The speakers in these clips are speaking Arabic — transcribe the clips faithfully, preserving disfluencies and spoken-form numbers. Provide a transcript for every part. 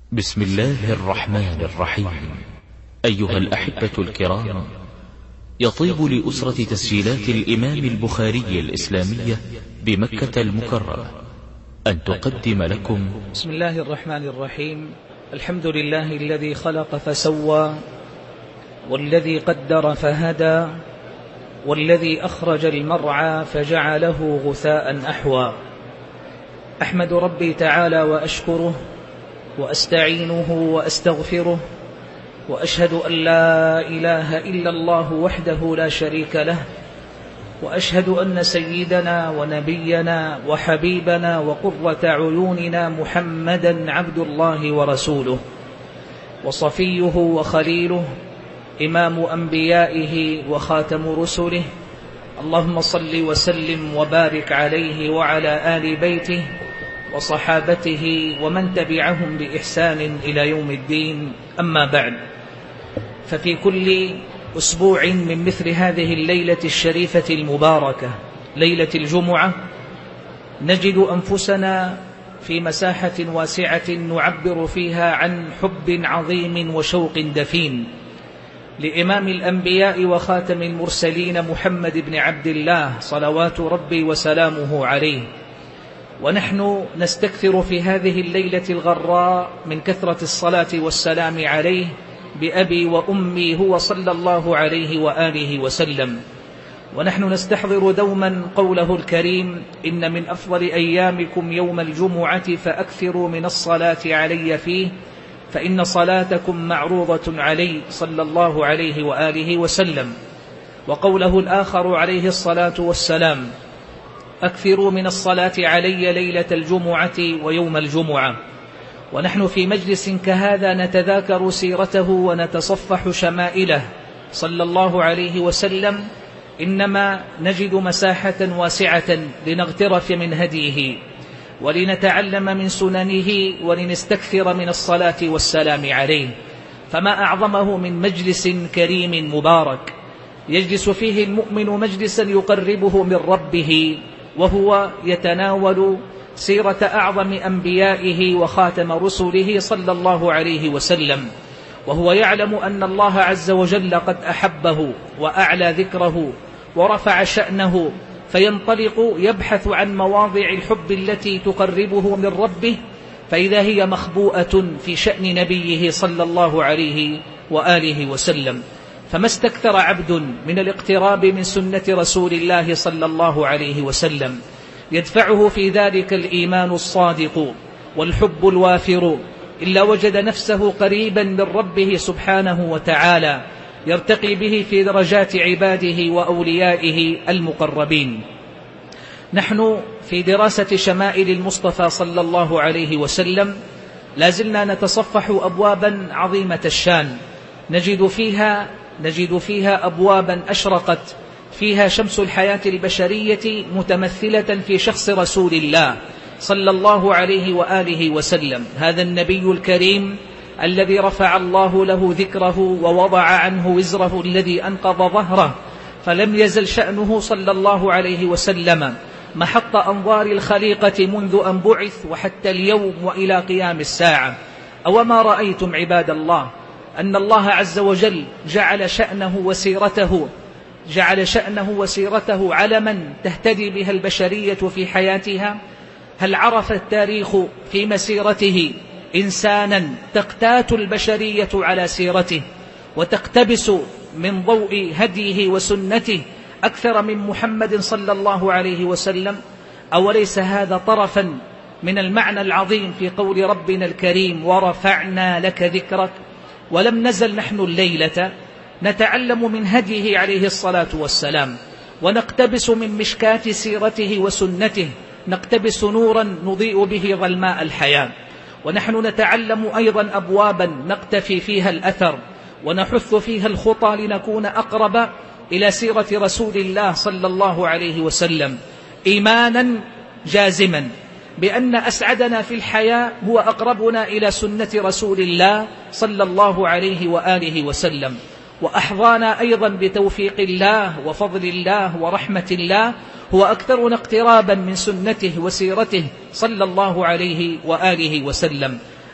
بسم الله الرحمن الرحيم. أيها الأحبة الكرام، يطيب لأسرة تسجيلات الإمام البخاري الإسلامية بمكة المكرمة أن تقدم لكم بسم الله الرحمن الرحيم. الحمد لله الذي خلق فسوى، والذي قدر فهدى، والذي أخرج المرعى فجعله غثاء أحوى. أحمد ربي تعالى وأشكره وأستعينه وأستغفره، وأشهد أن لا إله إلا الله وحده لا شريك له، وأشهد أن سيدنا ونبينا وحبيبنا وقرة عيوننا محمدا عبد الله ورسوله وصفيه وخليله، إمام أنبيائه وخاتم رسله. اللهم صل وسلم وبارك عليه وعلى آل بيته وصحابته ومن تبعهم بإحسان إلى يوم الدين. أما بعد، ففي كل أسبوع من مثل هذه الليلة الشريفة المباركة، ليلة الجمعة، نجد أنفسنا في مساحة واسعة نعبر فيها عن حب عظيم وشوق دفين لإمام الأنبياء وخاتم المرسلين محمد بن عبد الله صلوات ربي وسلامه عليه. ونحن نستكثر في هذه الليلة الغراء من كثرة الصلاة والسلام عليه بأبي وأمي هو صلى الله عليه وآله وسلم. ونحن نستحضر دوما قوله الكريم: إن من أفضل أيامكم يوم الجمعة فأكثروا من الصلاة علي فيه فإن صلاتكم معروضة علي صلى الله عليه وآله وسلم. وقوله الآخر عليه الصلاة والسلام: أكثروا من الصلاة علي ليلة الجمعة ويوم الجمعة. ونحن في مجلس كهذا نتذاكر سيرته ونتصفح شمائله صلى الله عليه وسلم، إنما نجد مساحة واسعة لنغترف من هديه ولنتعلم من سننه ولنستكثر من الصلاة والسلام عليه. فما أعظمه من مجلس كريم مبارك يجلس فيه المؤمن مجلسا يقربه من ربه، وهو يتناول سيرة أعظم أنبيائه وخاتم رسله صلى الله عليه وسلم، وهو يعلم أن الله عز وجل قد أحبه وأعلى ذكره ورفع شأنه، فينطلق يبحث عن مواضع الحب التي تقربه من ربه، فإذا هي مخبوءة في شأن نبيه صلى الله عليه وآله وسلم. فما استكثر عبد من الاقتراب من سنة رسول الله صلى الله عليه وسلم يدفعه في ذلك الإيمان الصادق والحب الوافر، إلا وجد نفسه قريبا من ربه سبحانه وتعالى، يرتقي به في درجات عباده وأوليائه المقربين. نحن في دراسة شمائل المصطفى صلى الله عليه وسلم لازلنا نتصفح أبوابا عظيمة الشان، نجد فيها نجد فيها أبوابا أشرقت فيها شمس الحياة البشرية متمثلة في شخص رسول الله صلى الله عليه وآله وسلم، هذا النبي الكريم الذي رفع الله له ذكره ووضع عنه وزره الذي أنقض ظهره، فلم يزل شأنه صلى الله عليه وسلم محط أنظار الخليقة منذ أن بعث وحتى اليوم وإلى قيام الساعة. أوما رأيتم عباد الله أن الله عز وجل جعل شأنه وسيرته جعل شأنه وسيرته علما تهتدي بها البشرية في حياتها؟ هل عرف التاريخ في مسيرته إنسانا تقتات البشرية على سيرته وتقتبس من ضوء هديه وسنته أكثر من محمد صلى الله عليه وسلم؟ أوليس هذا طرفا من المعنى العظيم في قول ربنا الكريم: ورفعنا لك ذكرك؟ ولم نزل نحن الليلة نتعلم من هديه عليه الصلاة والسلام، ونقتبس من مشكات سيرته وسنته، نقتبس نورا نضيء به ظلماء الحياة. ونحن نتعلم أيضا أبوابا نقتفي فيها الأثر ونحث فيها الخطى لنكون أقرب إلى سيرة رسول الله صلى الله عليه وسلم، إيمانا جازما بأن أسعدنا في الحياة هو أقربنا إلى سنة رسول الله صلى الله عليه وآله وسلم، وأحظانا أيضا بتوفيق الله وفضل الله ورحمة الله هو أكثرنا اقترابا من سنته وسيرته صلى الله عليه وآله وسلم.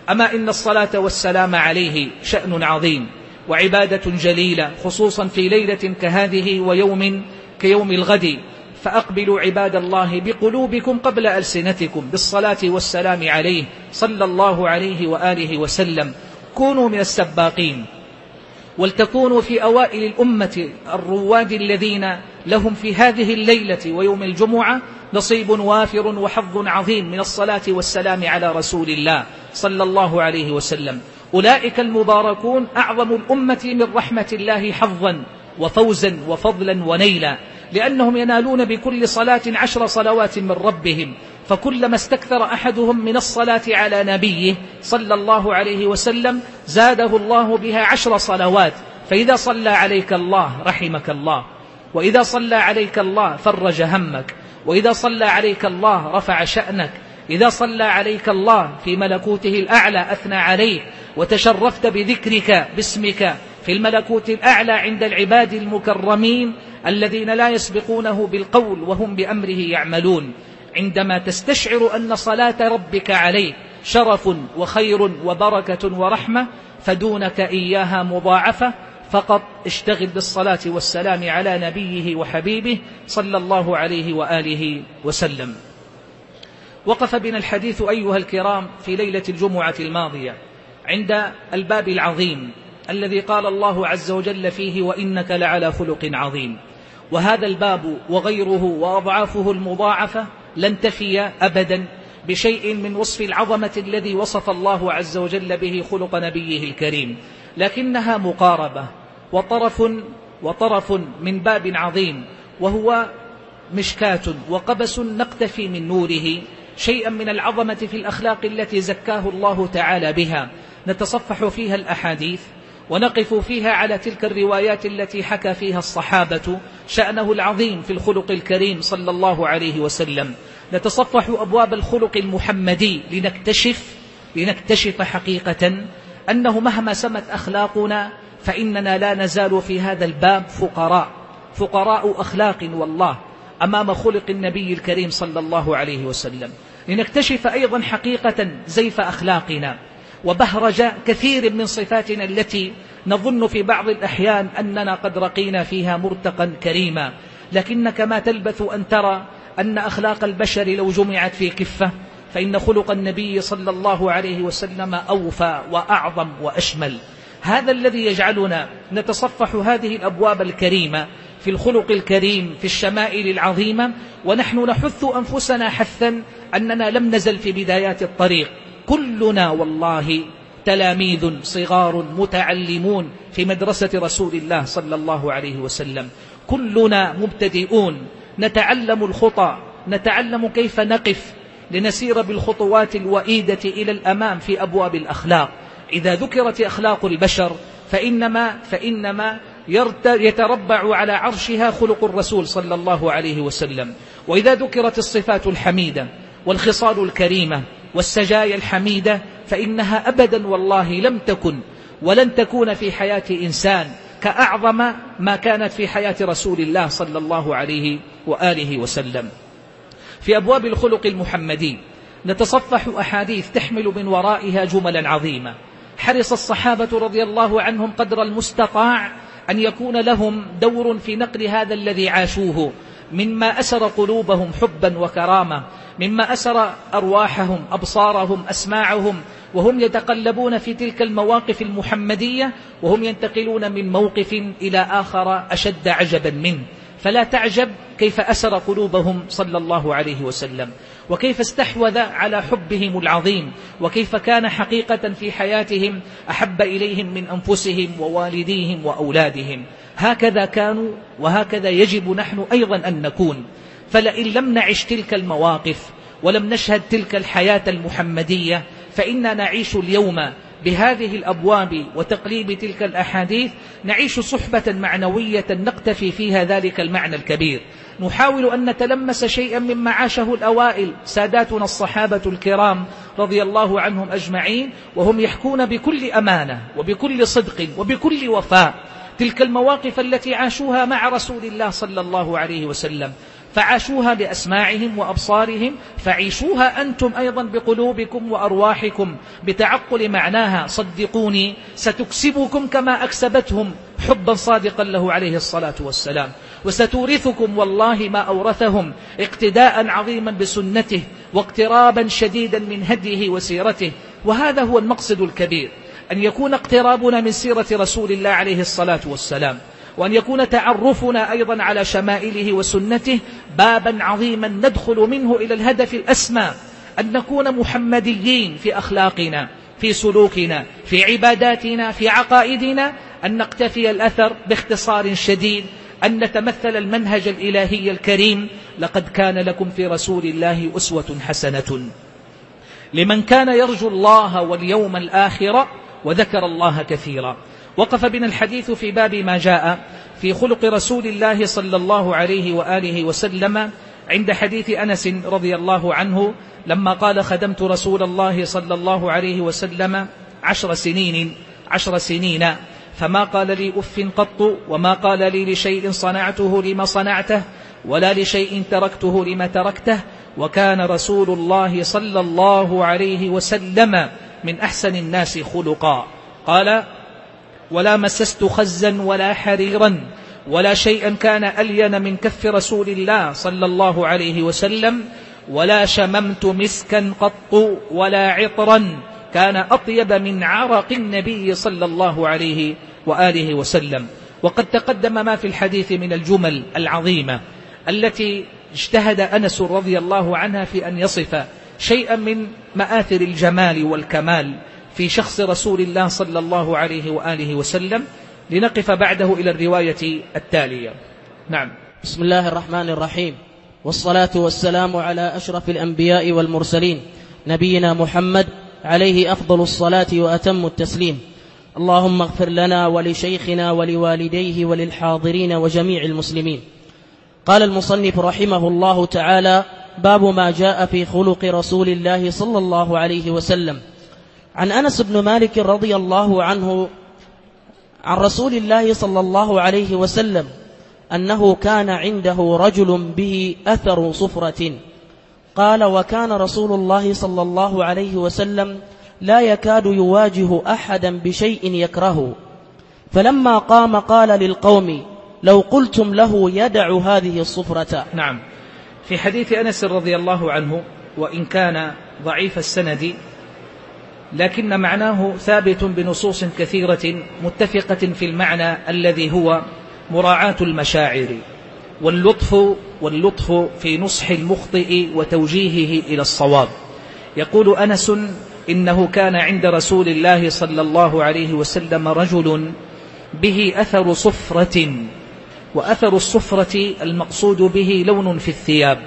أما إن الصلاة والسلام عليه شأن عظيم وعبادة جليلة، خصوصا في ليلة كهذه ويوم كيوم الغد. فأقبلوا عباد الله بقلوبكم قبل ألسنتكم بالصلاة والسلام عليه صلى الله عليه وآله وسلم. كونوا من السباقين، ولتكونوا في أوائل الأمة الرواد الذين لهم في هذه الليلة ويوم الجمعة نصيب وافر وحظ عظيم من الصلاة والسلام على رسول الله صلى الله عليه وسلم. أولئك المباركون أعظم الأمة من رحمة الله حظا وفوزا وفضلا ونيلا، لأنهم ينالون بكل صلاة عشر صلوات من ربهم. فكلما استكثر أحدهم من الصلاة على نبيه صلى الله عليه وسلم زاده الله بها عشر صلوات. فإذا صلى عليك الله رحمك الله، وإذا صلى عليك الله فرج همك، وإذا صلى عليك الله رفع شأنك، إذا صلى عليك الله في ملكوته الأعلى أثنى عليك، وتشرفت بذكرك باسمك في الملكوت الأعلى عند العباد المكرمين الذين لا يسبقونه بالقول وهم بأمره يعملون. عندما تستشعر أن صلاة ربك عليك شرف وخير وبركة ورحمة فدونك إياها مضاعفة، فقط اشتغل بالصلاة والسلام على نبيه وحبيبه صلى الله عليه وآله وسلم. وقف بنا الحديث أيها الكرام في ليلة الجمعة الماضية عند الباب العظيم الذي قال الله عز وجل فيه: وإنك لعلى خلق عظيم. وهذا الباب وغيره وأضعافه المضاعفة لن تفي أبدا بشيء من وصف العظمة الذي وصف الله عز وجل به خلق نبيه الكريم، لكنها مقاربة وطرف وطرف من باب عظيم، وهو مشكاة وقبس نقتفي من نوره شيئا من العظمة في الأخلاق التي زكاه الله تعالى بها، نتصفح فيها الأحاديث ونقف فيها على تلك الروايات التي حكى فيها الصحابة شأنه العظيم في الخلق الكريم صلى الله عليه وسلم. نتصفح أبواب الخلق المحمدي لنكتشف لنكتشف حقيقة أنه مهما سمت أخلاقنا فإننا لا نزال في هذا الباب فقراء فقراء أخلاق والله أمام خلق النبي الكريم صلى الله عليه وسلم. لنكتشف أيضا حقيقة زيف أخلاقنا وبهرج كثير من صفاتنا التي نظن في بعض الأحيان أننا قد رقينا فيها مرتقا كريما، لكنك ما تلبث أن ترى أن أخلاق البشر لو جمعت في كفة فإن خلق النبي صلى الله عليه وسلم أوفى وأعظم وأشمل. هذا الذي يجعلنا نتصفح هذه الأبواب الكريمة في الخلق الكريم في الشمائل العظيمة، ونحن نحث أنفسنا حثا أننا لم نزل في بدايات الطريق. كلنا والله تلاميذ صغار متعلمون في مدرسة رسول الله صلى الله عليه وسلم، كلنا مبتدئون نتعلم الخطى، نتعلم كيف نقف لنسير بالخطوات الوئيدة إلى الأمام في أبواب الأخلاق. إذا ذكرت أخلاق البشر فإنما, فإنما يتربع على عرشها خلق الرسول صلى الله عليه وسلم. وإذا ذكرت الصفات الحميدة والخصال الكريمة والسجايا الحميدة فإنها أبدا والله لم تكن ولن تكون في حياة إنسان كأعظم ما كانت في حياة رسول الله صلى الله عليه وآله وسلم. في أبواب الخلق المحمدي نتصفح أحاديث تحمل من ورائها جملا عظيمة. حرص الصحابة رضي الله عنهم قدر المستطاع أن يكون لهم دور في نقل هذا الذي عاشوه مما أسر قلوبهم حبا وكرامة، مما أسر أرواحهم أبصارهم أسماعهم، وهم يتقلبون في تلك المواقف المحمدية وهم ينتقلون من موقف إلى آخر أشد عجبا منه. فلا تعجب كيف أسر قلوبهم صلى الله عليه وسلم، وكيف استحوذ على حبهم العظيم، وكيف كان حقيقة في حياتهم أحب إليهم من أنفسهم ووالديهم وأولادهم. هكذا كانوا وهكذا يجب نحن أيضا أن نكون. فلئن لم نعش تلك المواقف ولم نشهد تلك الحياة المحمدية فإننا نعيش اليوم بهذه الأبواب وتقليب تلك الأحاديث نعيش صحبة معنوية نقتفي فيها ذلك المعنى الكبير. نحاول أن نتلمس شيئا مما عاشه الأوائل ساداتنا الصحابة الكرام رضي الله عنهم أجمعين، وهم يحكون بكل أمانة وبكل صدق وبكل وفاء تلك المواقف التي عاشوها مع رسول الله صلى الله عليه وسلم. فعاشوها بأسماعهم وأبصارهم، فعيشوها أنتم أيضا بقلوبكم وأرواحكم بتعقل معناها. صدقوني ستكسبكم كما أكسبتهم حبا صادقا له عليه الصلاة والسلام، وستورثكم والله ما أورثهم اقتداء عظيما بسنته واقترابا شديدا من هديه وسيرته. وهذا هو المقصد الكبير، أن يكون اقترابنا من سيرة رسول الله عليه الصلاة والسلام، وأن يكون تعرفنا أيضا على شمائله وسنته بابا عظيما ندخل منه إلى الهدف الأسمى، أن نكون محمديين في أخلاقنا، في سلوكنا، في عباداتنا، في عقائدنا، أن نقتفي الأثر باختصار شديد، أن نتمثل المنهج الإلهي الكريم. لقد كان لكم في رسول الله أسوة حسنة لمن كان يرجو الله واليوم الآخر وذكر الله كثيرا. وقف بنا الحديث في باب ما جاء في خلق رسول الله صلى الله عليه وآله وسلم عند حديث أنس رضي الله عنه لما قال: خدمت رسول الله صلى الله عليه وسلم عشر سنين عشر سنين فما قال لي أف قط، وما قال لي لشيء صنعته لما صنعته، ولا لشيء تركته لما تركته. وكان رسول الله صلى الله عليه وسلم من أحسن الناس خلقا. قال: ولا مسست خزا ولا حريرا ولا شيئا كان ألين من كف رسول الله صلى الله عليه وسلم، ولا شممت مسكا قط ولا عطرا كان أطيب من عرق النبي صلى الله عليه وآله وسلم. وقد تقدم ما في الحديث من الجمل العظيمة التي اجتهد أنس رضي الله عنها في أن يصف شيئا من مآثر الجمال والكمال في شخص رسول الله صلى الله عليه وآله وسلم. لنقف بعده إلى الرواية التالية. نعم. بسم الله الرحمن الرحيم، والصلاة والسلام على أشرف الأنبياء والمرسلين نبينا محمد عليه أفضل الصلاة وأتم التسليم. اللهم اغفر لنا ولشيخنا ولوالديه وللحاضرين وجميع المسلمين. قال المصنف رحمه الله تعالى: باب ما جاء في خلق رسول الله صلى الله عليه وسلم. عن أنس بن مالك رضي الله عنه عن رسول الله صلى الله عليه وسلم أنه كان عنده رجل به أثر صفرة. قال: وكان رسول الله صلى الله عليه وسلم لا يكاد يواجه أحدا بشيء يكرهه، فلما قام قال للقوم: لو قلتم له يدع هذه الصفرة. نعم. في حديث أنس رضي الله عنه، وإن كان ضعيف السند لكن معناه ثابت بنصوص كثيرة متفقة في المعنى الذي هو مراعاة المشاعر واللطف واللطف في نصح المخطئ وتوجيهه إلى الصواب. يقول أنس: إنه كان عند رسول الله صلى الله عليه وسلم رجل به أثر صفرة، وأثر الصفرة المقصود به لون في الثياب،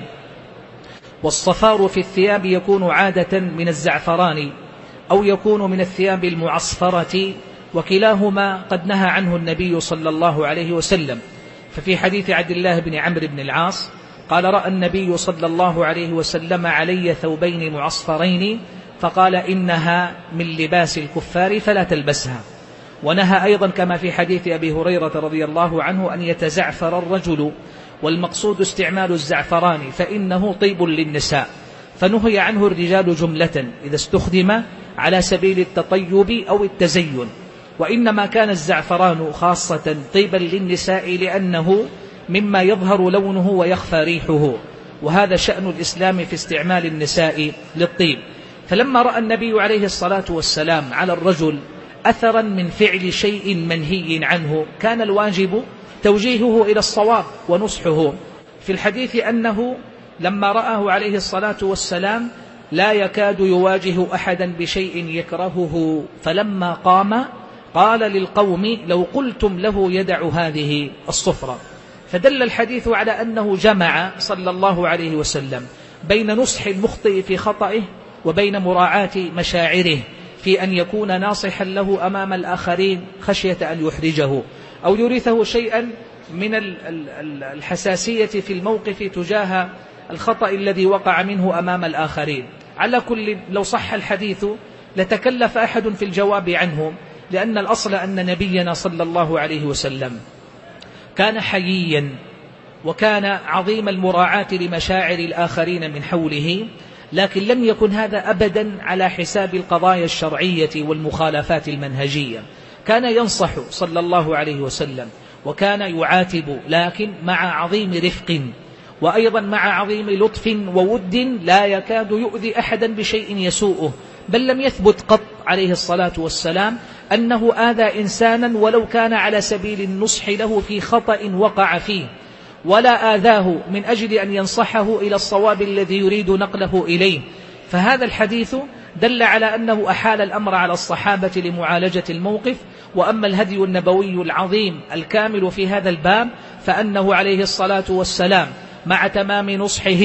والصفار في الثياب يكون عادة من الزعفران أو يكون من الثياب المعصفرة، وكلاهما قد نهى عنه النبي صلى الله عليه وسلم. ففي حديث عبد الله بن عمرو بن العاص قال: رأى النبي صلى الله عليه وسلم علي ثوبين معصفرين فقال: إنها من لباس الكفار فلا تلبسها. ونهى أيضا كما في حديث أبي هريرة رضي الله عنه أن يتزعفر الرجل، والمقصود استعمال الزعفران فإنه طيب للنساء، فنهي عنه الرجال جملة إذا استخدم على سبيل التطيب أو التزين، وإنما كان الزعفران خاصة طيبا للنساء لأنه مما يظهر لونه ويخفى ريحه، وهذا شأن الإسلام في استعمال النساء للطيب. فلما رأى النبي عليه الصلاة والسلام على الرجل أثرا من فعل شيء منهي عنه كان الواجب توجيهه إلى الصواب ونصحه. في الحديث أنه لما رآه عليه الصلاة والسلام لا يكاد يواجه أحدا بشيء يكرهه، فلما قام قال للقوم: لو قلتم له يدع هذه الصفرة. فدل الحديث على أنه جمع صلى الله عليه وسلم بين نصح المخطئ في خطئه وبين مراعاة مشاعره في أن يكون ناصحا له أمام الآخرين خشية أن يحرجه أو يورثه شيئا من الحساسية في الموقف تجاه الخطأ الذي وقع منه أمام الآخرين. على كل، لو صح الحديث لتكلف أحد في الجواب عنه، لأن الأصل أن نبينا صلى الله عليه وسلم كان حييا وكان عظيم المراعاة لمشاعر الآخرين من حوله، لكن لم يكن هذا أبدا على حساب القضايا الشرعية والمخالفات المنهجية. كان ينصح صلى الله عليه وسلم وكان يعاتب، لكن مع عظيم رفق، وأيضا مع عظيم لطف وود، لا يكاد يؤذي أحدا بشيء يسوءه. بل لم يثبت قط عليه الصلاة والسلام أنه آذى إنسانا ولو كان على سبيل النصح له في خطأ وقع فيه، ولا آذاه من أجل أن ينصحه إلى الصواب الذي يريد نقله إليه. فهذا الحديث دل على أنه أحال الأمر على الصحابة لمعالجة الموقف. وأما الهدي النبوي العظيم الكامل في هذا الباب فأنه عليه الصلاة والسلام مع تمام نصحه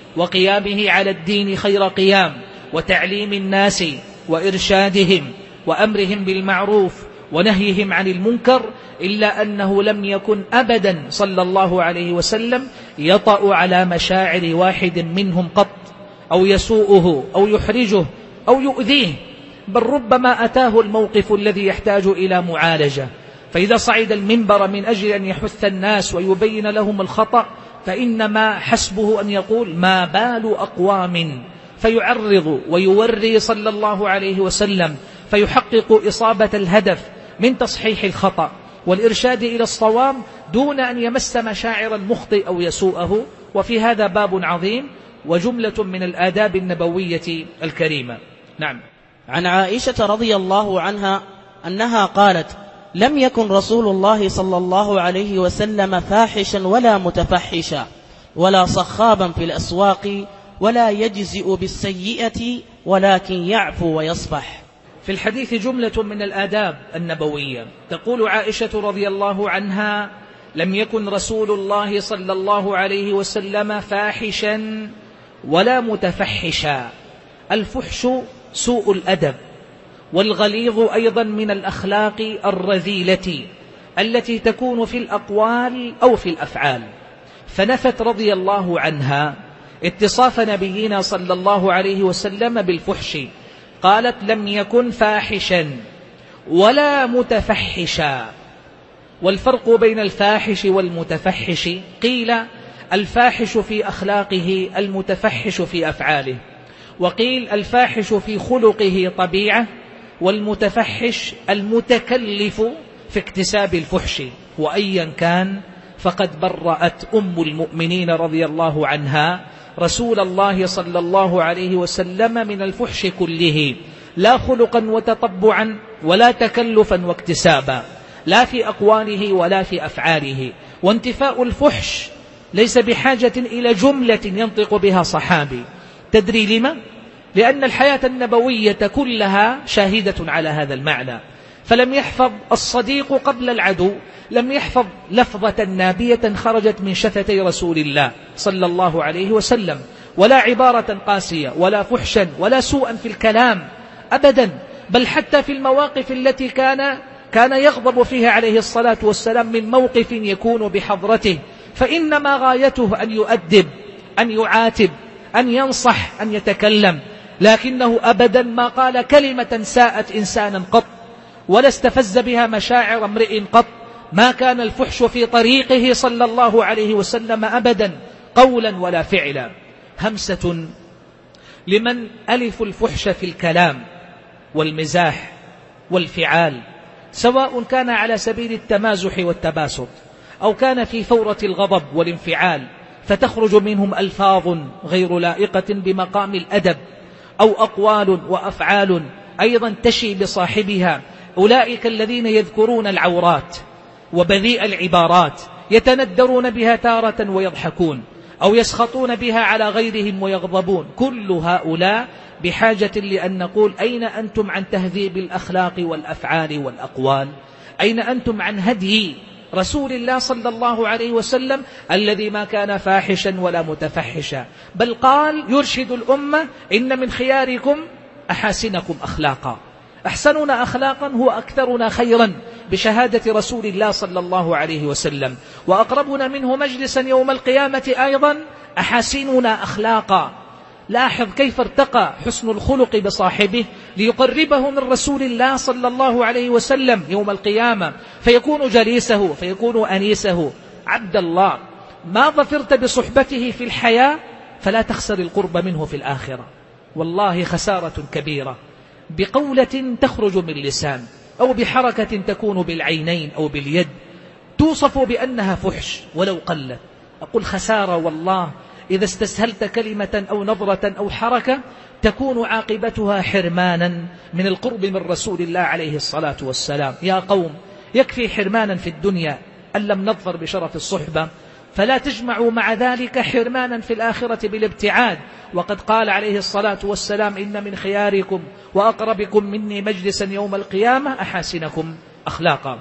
وقيامه على الدين خير قيام، وتعليم الناس وإرشادهم وأمرهم بالمعروف ونهيهم عن المنكر، إلا أنه لم يكن أبدا صلى الله عليه وسلم يطأ على مشاعر واحد منهم قط، أو يسوءه أو يحرجه أو يؤذيه، بل ربما أتاه الموقف الذي يحتاج إلى معالجة، فإذا صعد المنبر من أجل أن يحث الناس ويبين لهم الخطأ فإنما حسبه أن يقول ما بال أقوام، فيعرض ويوري صلى الله عليه وسلم، فيحقق إصابة الهدف من تصحيح الخطأ والإرشاد إلى الصواب دون أن يمس مشاعر المخطئ أو يسوءه. وفي هذا باب عظيم وجملة من الآداب النبوية الكريمة. نعم. عن عائشة رضي الله عنها أنها قالت: لم يكن رسول الله صلى الله عليه وسلم فاحشا ولا متفحشا ولا صخابا في الأسواق ولا يجزئ بالسيئة ولكن يعفو ويصفح. في الحديث جملة من الآداب النبوية. تقول عائشة رضي الله عنها: لم يكن رسول الله صلى الله عليه وسلم فاحشا ولا متفحشا. الفحش سوء الأدب، والغليظ أيضا من الأخلاق الرذيلة التي تكون في الأقوال أو في الأفعال. فنفت رضي الله عنها اتصاف نبينا صلى الله عليه وسلم بالفحش، قالت: لم يكن فاحشا ولا متفحشا. والفرق بين الفاحش والمتفحش قيل الفاحش في أخلاقه، المتفحش في أفعاله، وقيل الفاحش في خلقه طبيعة، والمتفحش المتكلف في اكتساب الفحش. وأيا كان فقد برأت أم المؤمنين رضي الله عنها رسول الله صلى الله عليه وسلم من الفحش كله، لا خلقا وتطبعا ولا تكلفا واكتسابا، لا في أقواله ولا في أفعاله. وانتفاء الفحش ليس بحاجة إلى جملة ينطق بها صحابي. تدري لما؟ لأن الحياة النبوية كلها شاهدة على هذا المعنى. فلم يحفظ الصديق قبل العدو، لم يحفظ لفظة نابية خرجت من شفتي رسول الله صلى الله عليه وسلم، ولا عبارة قاسية ولا فحشا ولا سوءا في الكلام أبدا، بل حتى في المواقف التي كان كان يغضب فيها عليه الصلاة والسلام من موقف يكون بحضرته، فإنما غايته أن يؤدب، أن يعاتب، أن ينصح، أن يتكلم، لكنه أبدا ما قال كلمة ساءت إنسانا قط، ولا استفز بها مشاعر امرئ قط. ما كان الفحش في طريقه صلى الله عليه وسلم أبدا، قولا ولا فعلا. همسة لمن ألف الفحش في الكلام والمزاح والفعال، سواء كان على سبيل التمازح والتباسط أو كان في فورة الغضب والانفعال، فتخرج منهم ألفاظ غير لائقة بمقام الأدب، أو أقوال وأفعال أيضا تشي بصاحبها. أولئك الذين يذكرون العورات وبذيء العبارات، يتندرون بها تارة ويضحكون، أو يسخطون بها على غيرهم ويغضبون. كل هؤلاء بحاجة لأن نقول: أين أنتم عن تهذيب الأخلاق والأفعال والأقوال؟ أين أنتم عن هدي رسول الله صلى الله عليه وسلم الذي ما كان فاحشا ولا متفحشا، بل قال يرشد الأمة: إن من خياركم أحاسنكم أخلاقا. أحسننا أخلاقا هو أكثرنا خيرا بشهادة رسول الله صلى الله عليه وسلم، وأقربنا منه مجلسا يوم القيامة أيضا أحاسننا أخلاقا. لاحظ كيف ارتقى حسن الخلق بصاحبه ليقربه من رسول الله صلى الله عليه وسلم يوم القيامة، فيكون جليسه، فيكون أنيسه. عبد الله ما ظفرت بصحبته في الحياة فلا تخسر القرب منه في الآخرة. والله خسارة كبيرة بقولة تخرج من اللسان أو بحركة تكون بالعينين أو باليد توصف بأنها فحش ولو قلت. أقول خسارة والله إذا استسهلت كلمة أو نظرة أو حركة تكون عاقبتها حرمانا من القرب من رسول الله عليه الصلاة والسلام. يا قوم يكفي حرمانا في الدنيا أن لم نظفر بشرف الصحبة، فلا تجمعوا مع ذلك حرمانا في الآخرة بالابتعاد. وقد قال عليه الصلاة والسلام إن من خياركم وأقربكم مني مجلسا يوم القيامة أحاسنكم أخلاقا.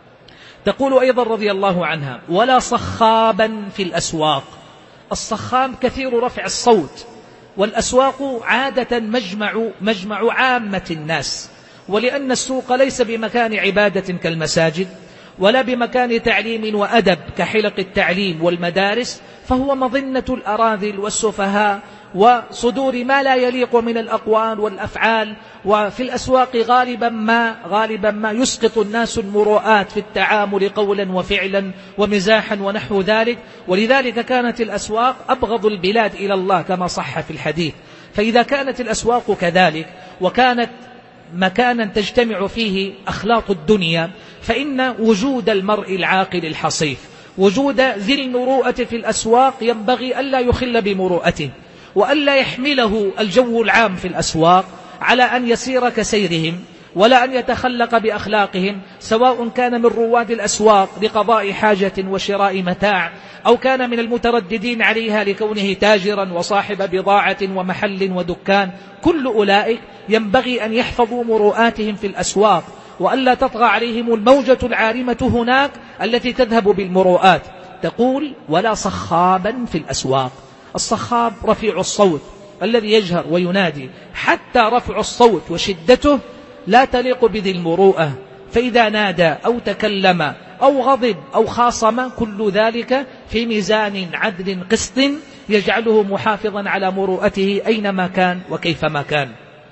تقول أيضا رضي الله عنها ولا صخابا في الأسواق. الصخام كثير رفع الصوت، والأسواق عادة مجمع, مجمع عامة الناس، ولأن السوق ليس بمكان عبادة كالمساجد ولا بمكان تعليم وأدب كحلق التعليم والمدارس، فهو مظنة الأراذل والسفهاء وصدور ما لا يليق من الأقوال والأفعال. وفي الأسواق غالبا ما, غالبا ما يسقط الناس المروءات في التعامل قولا وفعلا ومزاحا ونحو ذلك. ولذلك كانت الأسواق أبغض البلاد إلى الله كما صح في الحديث. فإذا كانت الأسواق كذلك وكانت مكانا تجتمع فيه أخلاق الدنيا، فإن وجود المرء العاقل الحصيف، وجود ذي المروءة في الأسواق ينبغي ألا يخل بمروءته، وألا يحمله الجو العام في الأسواق على أن يسير كسيرهم ولا أن يتخلق بأخلاقهم، سواء كان من رواد الأسواق لقضاء حاجة وشراء متاع، أو كان من المترددين عليها لكونه تاجرا وصاحب بضاعة ومحل ودكان. كل أولئك ينبغي أن يحفظوا مروءاتهم في الأسواق، وألا تطغى عليهم الموجة العارمة هناك التي تذهب بالمروءات. تقول ولا صخابا في الأسواق. الصخاب رفيع الصوت الذي يجهر وينادي، حتى رفع الصوت وشدته لا تليق بذي المروءة، فإذا نادى أو تكلم أو غضب أو خاصم كل ذلك في ميزان عدل قسط يجعله محافظا على مروءته أينما كان وكيفما كان.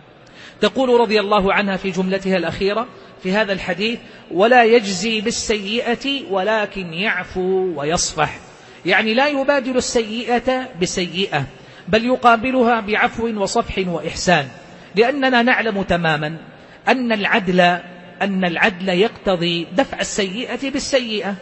تقول رضي الله عنها في جملتها الأخيرة في هذا الحديث ولا يجزي بالسيئة ولكن يعفو ويصفح، يعني لا يبادل السيئة بسيئة بل يقابلها بعفو وصفح وإحسان، لأننا نعلم تماما أن العدل أن العدل يقتضي دفع السيئة بالسيئة.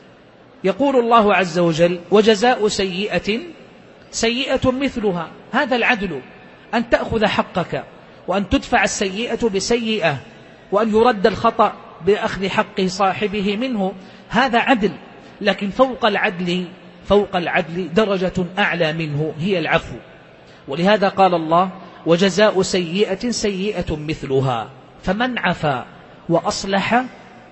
يقول الله عز وجل وجزاء سيئة سيئة مثلها. هذا العدل، أن تأخذ حقك وأن تدفع السيئة بسيئة وأن يرد الخطأ بأخذ حق صاحبه منه، هذا عدل. لكن فوق العدل فوق العدل درجة أعلى منه هي العفو. ولهذا قال الله وجزاء سيئة سيئة مثلها، فمن عفا وأصلح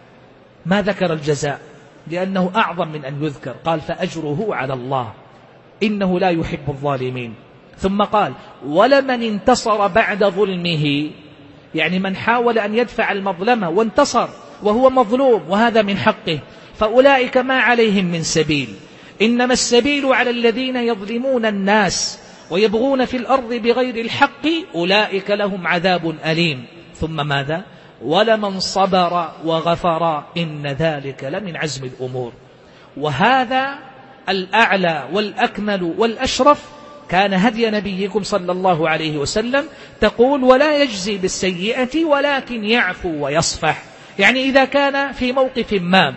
ما ذكر الجزاء لأنه أعظم من أن يذكر، قال فأجره على الله إنه لا يحب الظالمين. ثم قال ولمن انتصر بعد ظلمه، يعني من حاول أن يدفع المظلمة وانتصر وهو مظلوم وهذا من حقه، فأولئك ما عليهم من سبيل، إنما السبيل على الذين يظلمون الناس ويبغون في الأرض بغير الحق أولئك لهم عذاب أليم. ثم ماذا؟ ولمن صبر وغفر إن ذلك لمن عزم الأمور. وهذا الأعلى والأكمل والأشرف كان هدي نبيكم صلى الله عليه وسلم. تقول ولا يجزي بالسيئة ولكن يعفو ويصفح، يعني إذا كان في موقف ما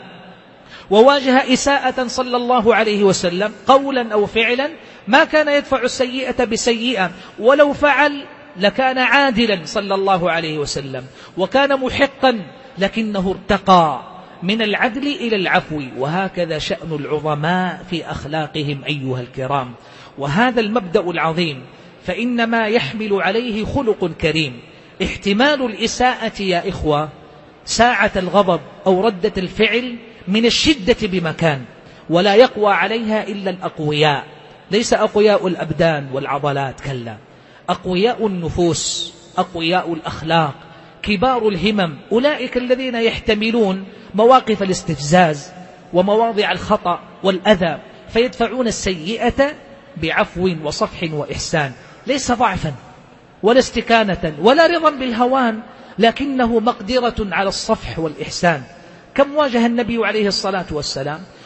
وواجه إساءة صلى الله عليه وسلم قولا أو فعلا، ما كان يدفع السيئة بسيئة، ولو فعل لكان عادلا صلى الله عليه وسلم وكان محقا، لكنه ارتقى من العدل إلى العفو. وهكذا شأن العظماء في أخلاقهم أيها الكرام. وهذا المبدأ العظيم فإنما يحمل عليه خلق كريم. احتمال الإساءة يا إخوة ساعة الغضب أو ردة الفعل من الشدة بمكان، ولا يقوى عليها إلا الأقوياء، ليس أقوياء الأبدان والعضلات، كلا، أقوياء النفوس، أقوياء الأخلاق، كبار الهمم، أولئك الذين يحتملون مواقف الاستفزاز ومواضع الخطأ والأذى فيدفعون السيئة بعفو وصفح وإحسان، ليس ضعفا ولا استكانة ولا رضا بالهوان، لكنه مقدرة على الصفح والإحسان. كم واجه النبي عليه الصلاة والسلام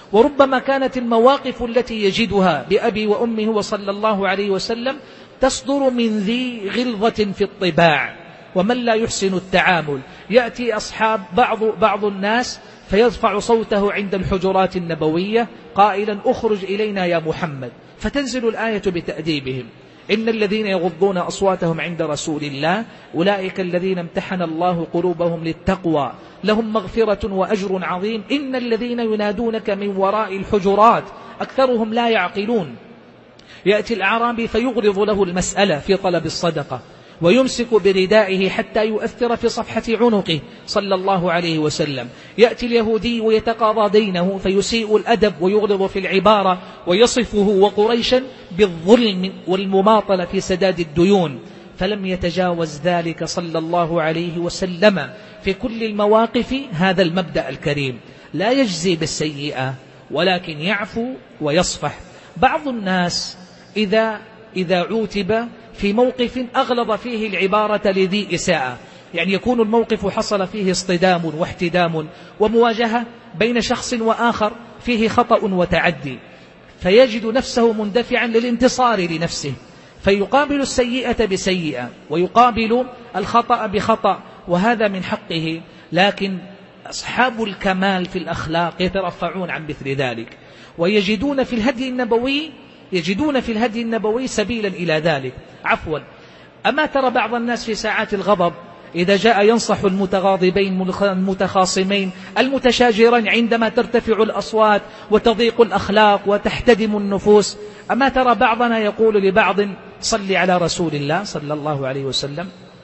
وربما كانت المواقف التي يجدها بأبي وأمه وصلى الله عليه وسلم تصدر من ذي غلظة في الطباع ومن لا يحسن التعامل. يأتي أصحاب بعض, بعض الناس فيرفع صوته عند الحجرات النبوية قائلا اخرج إلينا يا محمد، فتنزل الآية بتأديبهم: إن الذين يغضون أصواتهم عند رسول الله أولئك الذين امتحن الله قلوبهم للتقوى لهم مغفرة وأجر عظيم إن الذين ينادونك من وراء الحجرات أكثرهم لا يعقلون. يأتي الأعرابي فيغرض له المسألة في طلب الصدقة ويمسك بردائه حتى يؤثر في صفحة عنقه صلى الله عليه وسلم. يأتي اليهودي ويتقاضى دينه فيسيء الأدب ويغلظ في العبارة ويصفه وقريشا بالظلم والمماطلة في سداد الديون، فلم يتجاوز ذلك صلى الله عليه وسلم في كل المواقف هذا المبدأ الكريم: لا يجزي بالسيئة ولكن يعفو ويصفح. بعض الناس إذا, إذا عوتب في موقف أغلظ فيه العبارة لذي إساءة، يعني يكون الموقف حصل فيه اصطدام واحتدام ومواجهة بين شخص وآخر فيه خطأ وتعدي، فيجد نفسه مندفعا للانتصار لنفسه، فيقابل السيئة بسيئة ويقابل الخطأ بخطأ، وهذا من حقه. لكن أصحاب الكمال في الأخلاق يترفعون عن مثل ذلك ويجدون في الهدي النبوي يجدون في الهدي النبوي سبيلا إلى ذلك. عفوا، أما ترى بعض الناس في ساعات الغضب إذا جاء ينصح المتغاضبين المتخاصمين المتشاجرين عندما ترتفع الأصوات وتضيق الأخلاق وتحتدم النفوس، أما ترى بعضنا يقول لبعض: صل على رسول الله صلى الله عليه وسلم؟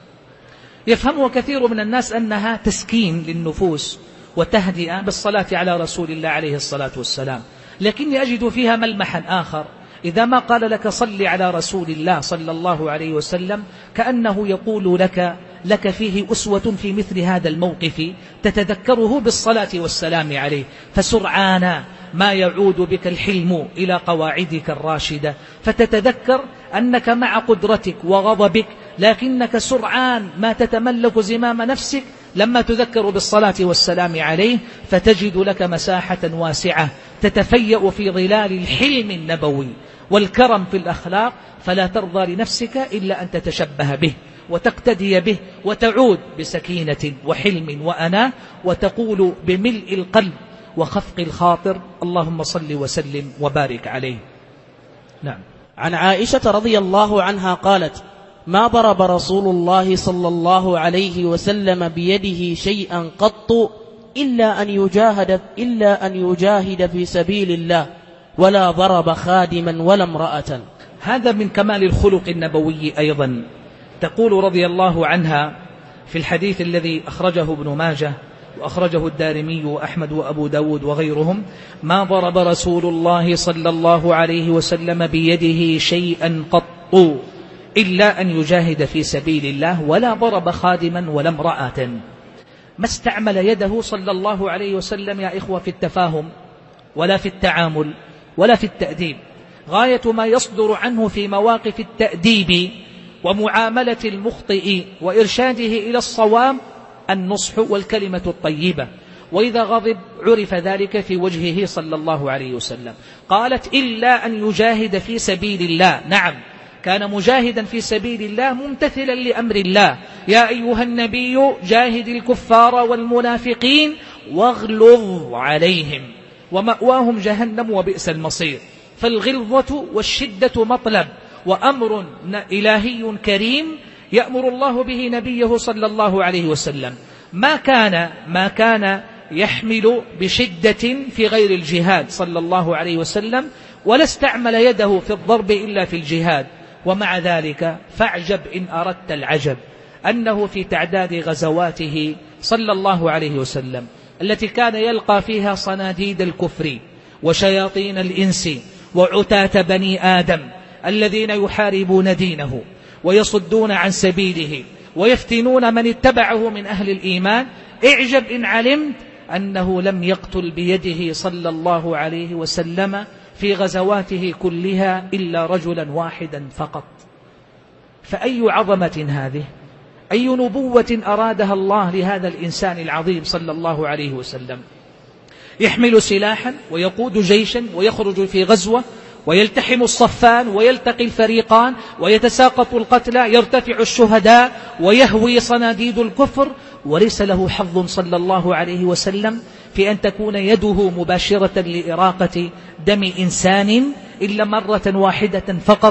يفهم كثير من الناس أنها تسكين للنفوس وتهدئة بالصلاة على رسول الله عليه الصلاة والسلام، لكني أجد فيها ملمحا آخر. إذا ما قال لك صل على رسول الله صلى الله عليه وسلم كأنه يقول لك لك فيه أسوة في مثل هذا الموقف تتذكره بالصلاة والسلام عليه، فسرعان ما يعود بك الحلم إلى قواعدك الراشدة، فتتذكر أنك مع قدرتك وغضبك لكنك سرعان ما تتملك زمام نفسك لما تذكر بالصلاة والسلام عليه، فتجد لك مساحة واسعة تتفيأ في ظلال الحلم النبوي والكرم في الأخلاق، فلا ترضى لنفسك إلا أن تتشبه به وتقتدي به وتعود بسكينة وحلم وأناة، وتقول بملء القلب وخفق الخاطر: اللهم صل وسلم وبارك عليه. نعم. عن عائشة رضي الله عنها قالت: ما ضرب رسول الله صلى الله عليه وسلم بيده شيئا قط إلا أن يجاهد إلا أن يجاهد في سبيل الله، ولا ضرب خادما ولا امرأة. هذا من كمال الخلق النبوي أيضا. تقول رضي الله عنها في الحديث الذي أخرجه ابن ماجه وأخرجه الدارمي وأحمد وأبو داود وغيرهم: ما ضرب رسول الله صلى الله عليه وسلم بيده شيئا قط إلا أن يجاهد في سبيل الله، ولا ضرب خادما ولا امرأة. ما استعمل يده صلى الله عليه وسلم يا إخوة في التفاهم ولا في التعامل ولا في التأديب. غاية ما يصدر عنه في مواقف التأديب ومعاملة المخطئ وإرشاده إلى الصواب النصح والكلمة الطيبة، وإذا غضب عرف ذلك في وجهه صلى الله عليه وسلم. قالت: إلا أن يجاهد في سبيل الله. نعم، كان مجاهدا في سبيل الله ممتثلا لأمر الله: يا أيها النبي جاهد الكفار والمنافقين واغلظ عليهم ومأواهم جهنم وبئس المصير. فالغلظة والشدة مطلب وأمر إلهي كريم يأمر الله به نبيه صلى الله عليه وسلم. ما كان ما كان يحمل بشدة في غير الجهاد صلى الله عليه وسلم، ولا استعمل يده في الضرب إلا في الجهاد. ومع ذلك فاعجب إن أردت العجب أنه في تعداد غزواته صلى الله عليه وسلم التي كان يلقى فيها صناديد الكفر وشياطين الإنس وعتاة بني آدم الذين يحاربون دينه ويصدون عن سبيله ويفتنون من اتبعه من أهل الإيمان، اعجب إن علمت أنه لم يقتل بيده صلى الله عليه وسلم في غزواته كلها إلا رجلا واحدا فقط. فأي عظمة هذه، أي نبوة أرادها الله لهذا الإنسان العظيم صلى الله عليه وسلم. يحمل سلاحا ويقود جيشا ويخرج في غزوة ويلتحم الصفان ويلتقي الفريقان ويتساقط القتلى، يرتفع الشهداء ويهوي صناديد الكفر، وليس له حظ صلى الله عليه وسلم في أن تكون يده مباشرة لإراقة دم إنسان إلا مرة واحدة فقط،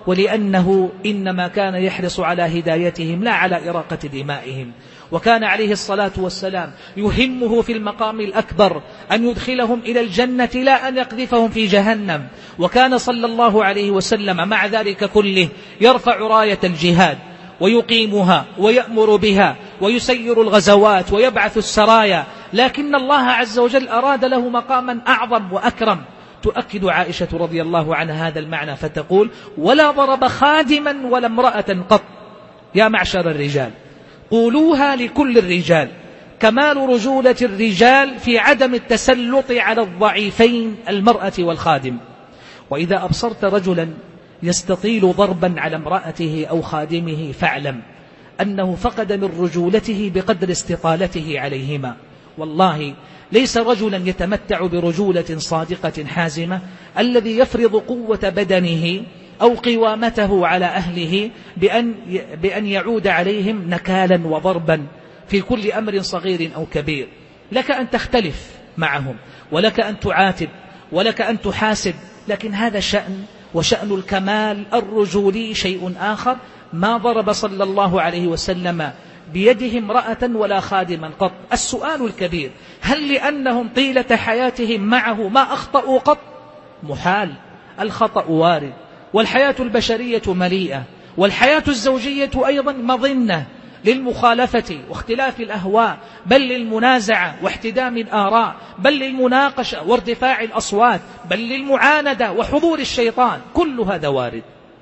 ولأنه إنما كان يحرص على هدايتهم لا على إراقة دمائهم. وكان عليه الصلاة والسلام يهمه في المقام الأكبر أن يدخلهم إلى الجنة لا أن يقذفهم في جهنم. وكان صلى الله عليه وسلم مع ذلك كله يرفع راية الجهاد ويقيمها ويأمر بها ويسير الغزوات ويبعث السرايا، لكن الله عز وجل أراد له مقاما أعظم وأكرم. تؤكد عائشة رضي الله عنها هذا المعنى فتقول: ولا ضرب خادما ولا امرأة قط. يا معشر الرجال قولوها لكل الرجال، كمال رجولة الرجال في عدم التسلط على الضعيفين المرأة والخادم. وإذا أبصرت رجلا يستطيل ضربا على امرأته أو خادمه فاعلم أنه فقد من رجولته بقدر استطالته عليهما. والله ليس رجلا يتمتع برجولة صادقة حازمة الذي يفرض قوة بدنه أو قوامته على أهله بأن بأن يعود عليهم نكالا وضربا في كل أمر صغير أو كبير. لك أن تختلف معهم ولك أن تعاتب ولك أن تحاسب، لكن هذا شأن، وشأن الكمال الرجولي شيء آخر. ما ضرب صلى الله عليه وسلم بيده امرأة ولا خادما قط. السؤال الكبير: هل لأنهم طيلة حياتهم معه ما أخطأوا قط؟ محال، الخطأ وارد، والحياة البشرية مليئة، والحياة الزوجية أيضا مظنة للمخالفة واختلاف الأهواء، بل للمنازعة واحتدام الآراء، بل للمناقشة وارتفاع الأصوات، بل للمعاندة وحضور الشيطان. كل هذا وارد.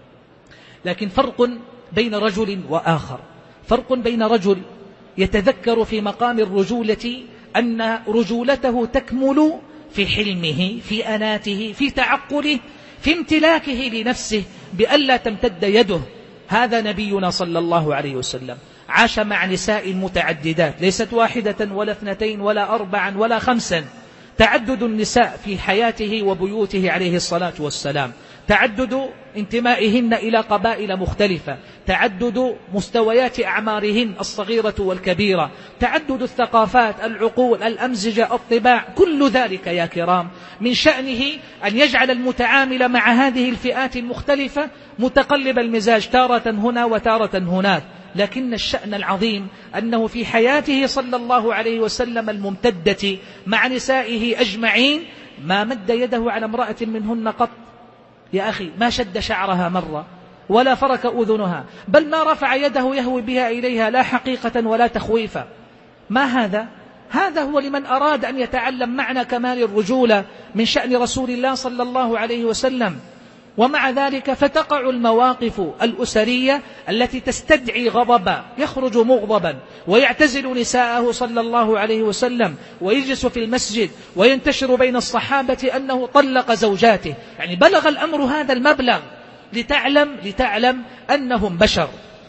لكن فرق بين رجل وآخر، فرق بين رجل يتذكر في مقام الرجولة أن رجولته تكمل في حلمه، في أناته، في تعقله، في امتلاكه لنفسه بألا تمتد يده. هذا نبينا صلى الله عليه وسلم عاش مع نساء متعددات، ليست واحدة ولا اثنتين ولا أربعا ولا خمسا. تعدد النساء في حياته وبيوته عليه الصلاة والسلام، تعدد انتمائهن إلى قبائل مختلفة، تعدد مستويات أعمارهن الصغيرة والكبيرة، تعدد الثقافات، العقول، الأمزجة، الطباع. كل ذلك يا كرام من شأنه أن يجعل المتعامل مع هذه الفئات المختلفة متقلب المزاج، تارة هنا وتارة هناك. لكن الشأن العظيم أنه في حياته صلى الله عليه وسلم الممتدة مع نسائه أجمعين ما مد يده على امرأة منهن قط. يا أخي ما شد شعرها مرة ولا فرك أذنها، بل ما رفع يده يهوي بها إليها لا حقيقة ولا تخويفا. ما هذا؟ هذا هو لمن أراد أن يتعلم معنى كمال الرجولة من شأن رسول الله صلى الله عليه وسلم. ومع ذلك فتقع المواقف الأسرية التي تستدعي غضبا، يخرج مغضبا ويعتزل نساءه صلى الله عليه وسلم ويجلس في المسجد وينتشر بين الصحابة أنه طلق زوجاته. يعني بلغ الأمر هذا المبلغ لتعلم, لتعلم أنهم بشر،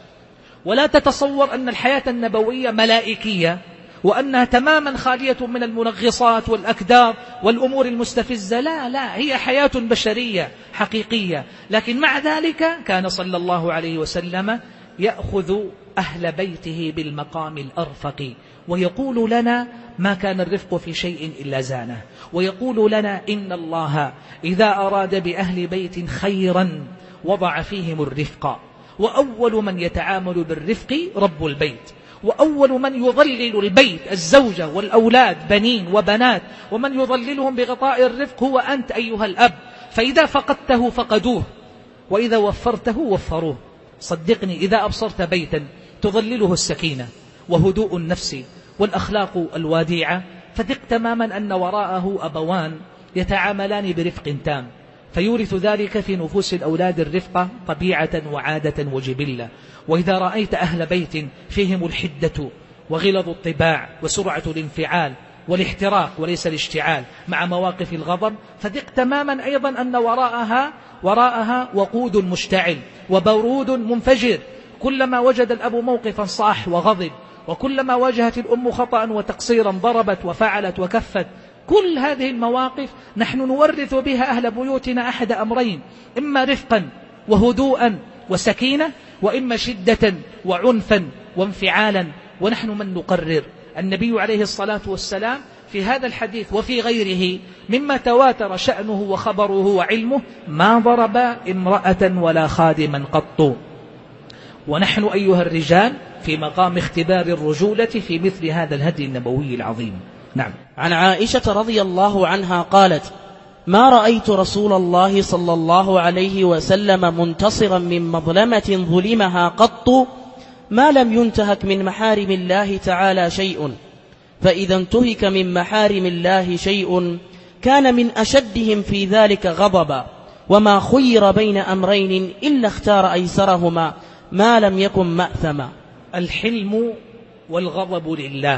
ولا تتصور أن الحياة النبوية ملائكية وأنها تماما خالية من المنغصات والأكدار والأمور المستفزة. لا لا، هي حياة بشرية حقيقية. لكن مع ذلك كان صلى الله عليه وسلم يأخذ أهل بيته بالمقام الأرفق، ويقول لنا: ما كان الرفق في شيء إلا زانه. ويقول لنا: إن الله إذا أراد بأهل بيت خيرا وضع فيهم الرفق، وأول من يتعامل بالرفق رب البيت، وأول من يظلل البيت الزوجة والأولاد بنين وبنات، ومن يظللهم بغطاء الرفق هو أنت أيها الأب. فإذا فقدته فقدوه، وإذا وفرته وفروه. صدقني إذا أبصرت بيتا تظلله السكينة وهدوء النفس والأخلاق الوادعة، فثق تماما أن وراءه أبوان يتعاملان برفق تام، فيورث ذلك في نفوس الأولاد الرفقة طبيعة وعادة وجبلة. وإذا رأيت أهل بيت فيهم الحدة وغلظ الطباع وسرعة الانفعال والاحتراق وليس الاشتعال مع مواقف الغضب، فثق تماما أيضا أن وراءها وراءها وقود مشتعل وبرود منفجر. كلما وجد الأب موقفا صاح وغضب، وكلما واجهت الأم خطأ وتقصيرا ضربت وفعلت وكفت. كل هذه المواقف نحن نورث بها أهل بيوتنا أحد أمرين: إما رفقا وهدوءا وسكينة، وإما شدة وعنفا وانفعالا. ونحن من نقرر. النبي عليه الصلاة والسلام في هذا الحديث وفي غيره مما تواتر شأنه وخبره وعلمه: ما ضرب امرأة ولا خادما قط. ونحن أيها الرجال في مقام اختبار الرجولة في مثل هذا الهدي النبوي العظيم. نعم. عن عائشة رضي الله عنها قالت: ما رأيت رسول الله صلى الله عليه وسلم منتصرا من مظلمة ظلمها قط ما لم ينتهك من محارم الله تعالى شيء، فإذا انتهك من محارم الله شيء كان من أشدهم في ذلك غضبا، وما خير بين أمرين إلا اختار أيسرهما ما لم يكن مأثما. الحلم والغضب لله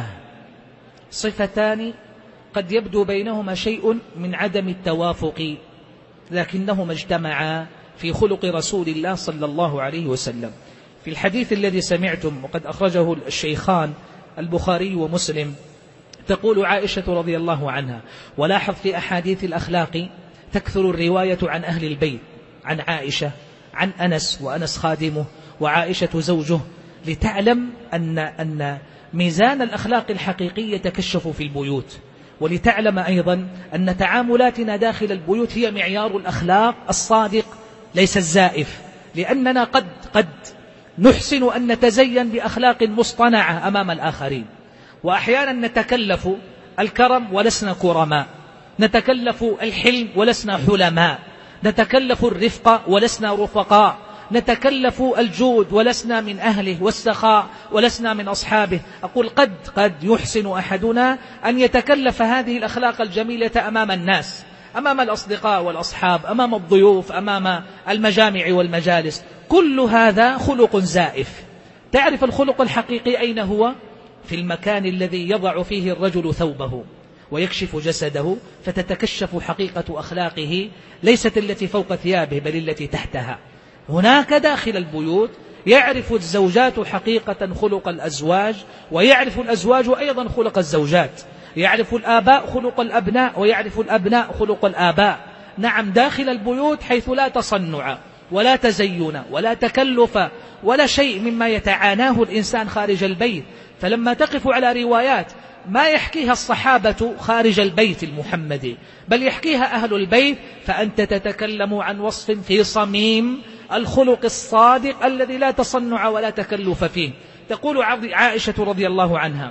صفتان قد يبدو بينهما شيء من عدم التوافق، لكنهما اجتمعا في خلق رسول الله صلى الله عليه وسلم. في الحديث الذي سمعتم وقد أخرجه الشيخان البخاري ومسلم، تقول عائشة رضي الله عنها: ولاحظ في أحاديث الأخلاق تكثر الرواية عن أهل البيت، عن عائشة، عن أنس، وأنس خادمه، وعائشة زوجه، لتعلم أن أن ميزان الأخلاق الحقيقي يتكشف في البيوت، ولتعلم أيضا أن تعاملاتنا داخل البيوت هي معيار الأخلاق الصادق ليس الزائف، لأننا قد قد نحسن أن نتزين بأخلاق مصطنعة أمام الآخرين، وأحيانا نتكلف الكرم ولسنا كرماء، نتكلف الحلم ولسنا حلماء، نتكلف الرفق ولسنا رفقاء، نتكلف الجود ولسنا من أهله، والسخاء ولسنا من أصحابه. أقول قد قد يحسن أحدنا أن يتكلف هذه الأخلاق الجميلة أمام الناس، أمام الأصدقاء والأصحاب، أمام الضيوف، أمام المجامع والمجالس. كل هذا خلق زائف. تعرف الخلق الحقيقي أين هو؟ في المكان الذي يضع فيه الرجل ثوبه ويكشف جسده، فتتكشف حقيقة أخلاقه، ليست التي فوق ثيابه بل التي تحتها. هناك داخل البيوت يعرف الزوجات حقيقة خلق الأزواج، ويعرف الأزواج أيضا خلق الزوجات، يعرف الآباء خلق الأبناء، ويعرف الأبناء خلق الآباء. نعم، داخل البيوت حيث لا تصنع ولا تزين ولا تكلف ولا شيء مما يتعاناه الإنسان خارج البيت. فلما تقف على روايات ما يحكيها الصحابة خارج البيت المحمدي بل يحكيها أهل البيت، فأنت تتكلم عن وصف في صميم الخلق الصادق الذي لا تصنع ولا تكلف فيه. تقول عائشة رضي الله عنها: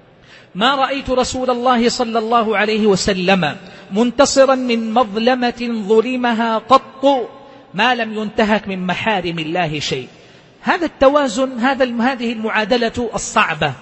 ما رأيت رسول الله صلى الله عليه وسلم منتصرا من مظلمة ظلمها قط ما لم ينتهك من محارم الله شيء. هذا التوازن، هذا هذه المعادلة الصعبة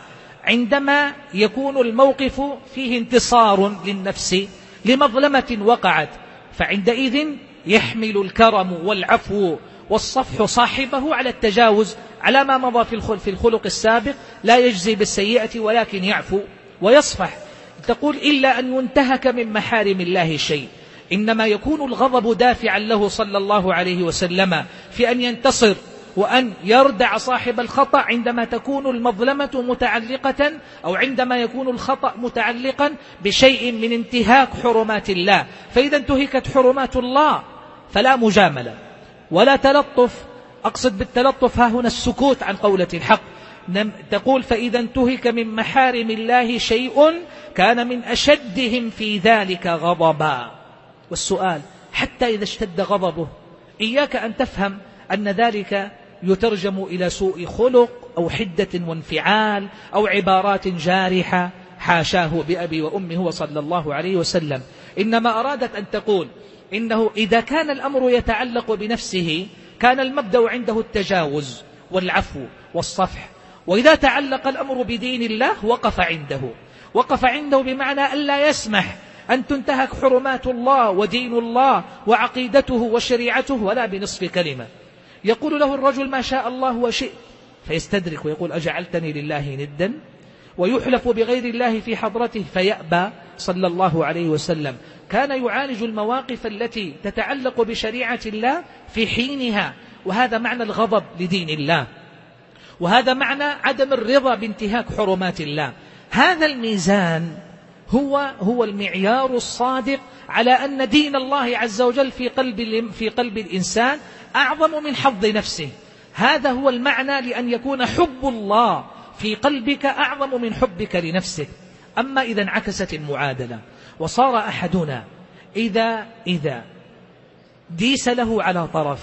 عندما يكون الموقف فيه انتصار للنفس لمظلمة وقعت، فعندئذ يحمل الكرم والعفو والصفح صاحبه على التجاوز على ما مضى في الخلق السابق، لا يجزي بالسيئة ولكن يعفو ويصفح. تقول: إلا أن ينتهك من محارم الله شيء. إنما يكون الغضب دافعا له صلى الله عليه وسلم في أن ينتصر وأن يردع صاحب الخطأ عندما تكون المظلمة متعلقة، أو عندما يكون الخطأ متعلقا بشيء من انتهاك حرمات الله. فإذا انتهكت حرمات الله فلا مجاملة ولا تلطف. أقصد بالتلطف ها هنا السكوت عن قولة الحق. تقول: فإذا انتهك من محارم الله شيء كان من أشدهم في ذلك غضبا. والسؤال: حتى إذا اشتد غضبه إياك أن تفهم أن ذلك يترجم إلى سوء خلق أو حدة وانفعال أو عبارات جارحة، حاشاه بأبي وأمه وصلى الله عليه وسلم. إنما أرادت أن تقول إنه إذا كان الأمر يتعلق بنفسه كان المبدأ عنده التجاوز والعفو والصفح، وإذا تعلق الأمر بدين الله وقف عنده. وقف عنده بمعنى ألا يسمح أن تنتهك حرمات الله ودين الله وعقيدته وشريعته ولا بنصف كلمة. يقول له الرجل: ما شاء الله وشئت، فيستدرك ويقول: أجعلتني لله ندا؟ ويحلف بغير الله في حضرته فيأبى صلى الله عليه وسلم. كان يعالج المواقف التي تتعلق بشريعة الله في حينها، وهذا معنى الغضب لدين الله، وهذا معنى عدم الرضا بانتهاك حرمات الله. هذا الميزان هو هو المعيار الصادق على أن دين الله عز وجل في قلب في قلب الإنسان أعظم من حظ نفسه. هذا هو المعنى لأن يكون حب الله في قلبك أعظم من حبك لنفسك. أما إذا انعكست المعادلة وصار أحدنا إذا إذا ديس له على طرف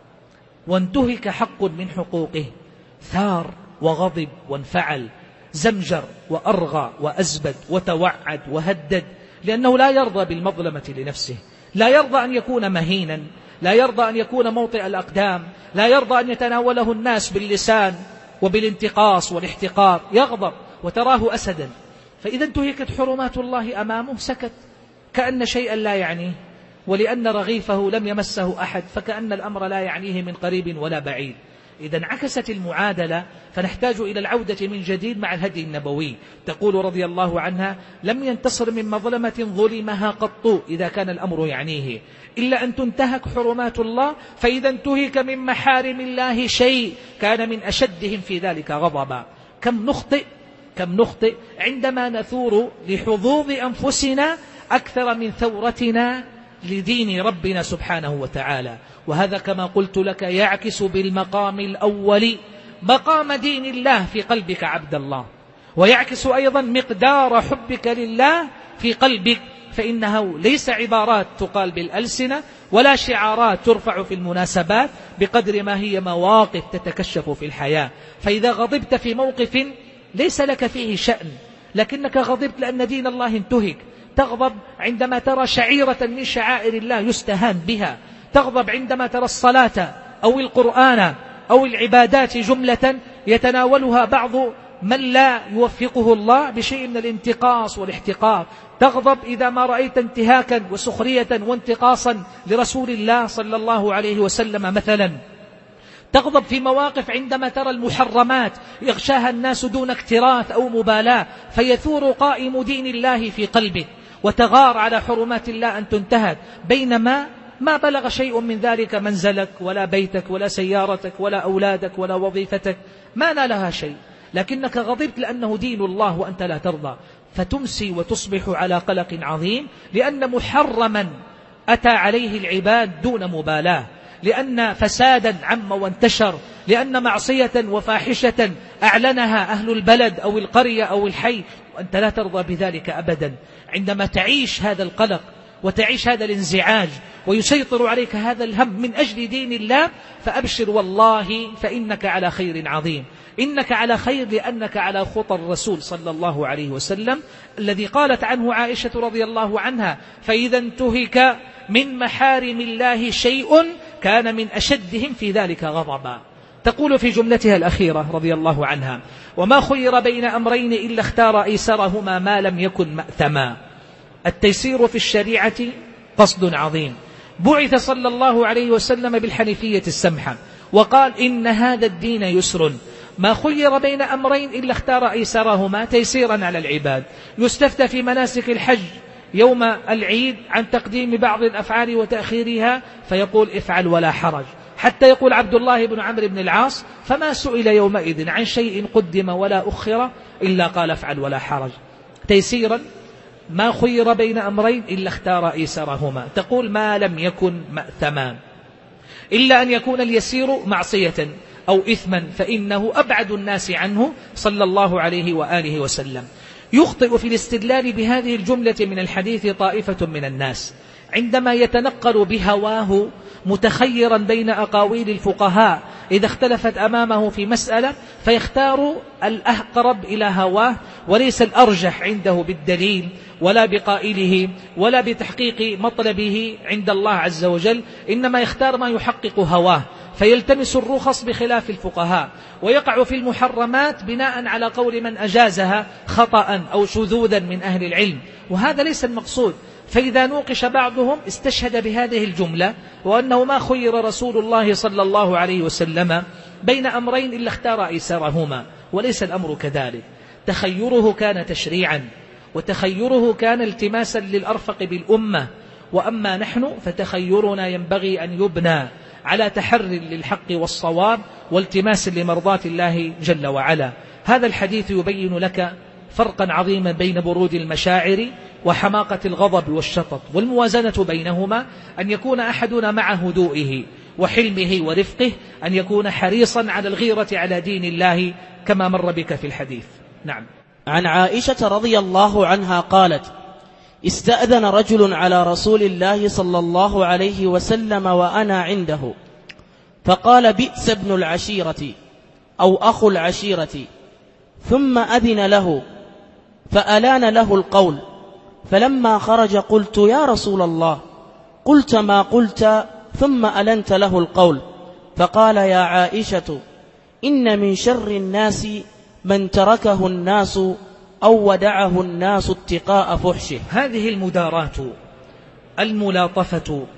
وانتهك حق من حقوقه ثار وغضب وانفعل، زمجر وأرغى وأزبد وتوعد وهدد، لأنه لا يرضى بالمظلمة لنفسه، لا يرضى أن يكون مهينا، لا يرضى أن يكون موطئ الأقدام، لا يرضى أن يتناوله الناس باللسان وبالانتقاص والاحتقار، يغضب وتراه أسدا. فإذا انتهكت حرمات الله أمامه سكت كأن شيئا لا يعنيه، ولأن رغيفه لم يمسه أحد فكأن الأمر لا يعنيه من قريب ولا بعيد. إذا انعكست المعادلة فنحتاج إلى العودة من جديد مع الهدي النبوي. تقول رضي الله عنها: لم ينتصر من مظلمة ظلمها قط إذا كان الأمر يعنيه إلا أن تنتهك حرمات الله، فإذا انتهك من محارم الله شيء كان من أشدهم في ذلك غضبا. كم نخطئ كم نخطئ عندما نثور لحظوظ أنفسنا أكثر من ثورتنا لدين ربنا سبحانه وتعالى. وهذا كما قلت لك يعكس بالمقام الأول مقام دين الله في قلبك عبد الله، ويعكس أيضا مقدار حبك لله في قلبك، فإنه ليس عبارات تقال بالألسنة ولا شعارات ترفع في المناسبات، بقدر ما هي مواقف تتكشف في الحياة. فإذا غضبت في موقف ليس لك فيه شأن لكنك غضبت لأن دين الله انتهك، تغضب عندما ترى شعيرة من شعائر الله يستهان بها، تغضب عندما ترى الصلاة أو القرآن أو العبادات جملة يتناولها بعض من لا يوفقه الله بشيء من الانتقاص والاحتقار، تغضب إذا ما رأيت انتهاكا وسخرية وانتقاصا لرسول الله صلى الله عليه وسلم مثلا، تغضب في مواقف عندما ترى المحرمات يغشاها الناس دون اكتراث أو مبالاة فيثور قائم دين الله في قلبه، وتغار على حرمات الله أن تنتهك، بينما ما بلغ شيء من ذلك منزلك ولا بيتك ولا سيارتك ولا أولادك ولا وظيفتك، ما نالها شيء، لكنك غضبت لأنه دين الله وأنت لا ترضى، فتمسي وتصبح على قلق عظيم، لأن محرما أتى عليه العباد دون مبالاة، لأن فسادا عم وانتشر، لأن معصية وفاحشة أعلنها أهل البلد أو القرية أو الحي، وأنت لا ترضى بذلك أبدا. عندما تعيش هذا القلق وتعيش هذا الانزعاج ويسيطر عليك هذا الهم من أجل دين الله، فأبشر والله فإنك على خير عظيم، إنك على خير لأنك على خطى الرسول صلى الله عليه وسلم الذي قالت عنه عائشة رضي الله عنها: فإذا انتهك من محارم الله شيء كان من أشدهم في ذلك غضبا. تقول في جملتها الأخيرة رضي الله عنها: وما خير بين أمرين إلا اختار أيسرهما ما لم يكن مأثما. التيسير في الشريعة قصد عظيم، بعث صلى الله عليه وسلم بالحنيفية السمحة وقال: إن هذا الدين يسر، ما خير بين أمرين إلا اختار أيسرهما تيسيرا على العباد. يستفتى في مناسك الحج يوم العيد عن تقديم بعض الأفعال وتأخيرها فيقول: افعل ولا حرج، حتى يقول عبد الله بن عمرو بن العاص: فما سئل يومئذ عن شيء قدم ولا أخر إلا قال افعل ولا حرج. تيسيرا، ما خير بين أمرين إلا اختار أيسرهما، تقول ما لم يكن مأثما، إلا أن يكون اليسير معصية أو إثما فإنه أبعد الناس عنه صلى الله عليه وآله وسلم. يخطئ في الاستدلال بهذه الجملة من الحديث طائفة من الناس عندما يتنقل بهواه متخيرا بين أقاويل الفقهاء إذا اختلفت أمامه في مسألة، فيختار الأقرب إلى هواه وليس الأرجح عنده بالدليل ولا بقائله ولا بتحقيق مطلبه عند الله عز وجل، إنما يختار ما يحقق هواه، فيلتمس الرخص بخلاف الفقهاء، ويقع في المحرمات بناء على قول من أجازها خطأ أو شذوذا من أهل العلم، وهذا ليس المقصود. فإذا نوقش بعضهم استشهد بهذه الجملة وأنه ما خير رسول الله صلى الله عليه وسلم بين أمرين إلا اختار أيسرهما، وليس الأمر كذلك. تخيره كان تشريعا، وتخيره كان التماسا للأرفق بالأمة، وأما نحن فتخيرنا ينبغي أن يبنى على تحر للحق والصواب والتماس لمرضاة الله جل وعلا. هذا الحديث يبين لك فرقا عظيما بين برود المشاعر وحماقة الغضب والشطط، والموازنة بينهما أن يكون أحدنا مع هدوئه وحلمه ورفقه أن يكون حريصا على الغيرة على دين الله كما مر بك في الحديث. نعم. عن عائشة رضي الله عنها قالت: استأذن رجل على رسول الله صلى الله عليه وسلم وأنا عنده، فقال: بئس ابن العشيرة أو أخو العشيرة، ثم أذن له فألان له القول، فلما خرج قلت: يا رسول الله، قلت ما قلت ثم ألنت له القول. فقال: يا عائشة، إن من شر الناس من تركه الناس أو ودعه الناس اتقاء فحشه. هذه المدارات، الملاطفة،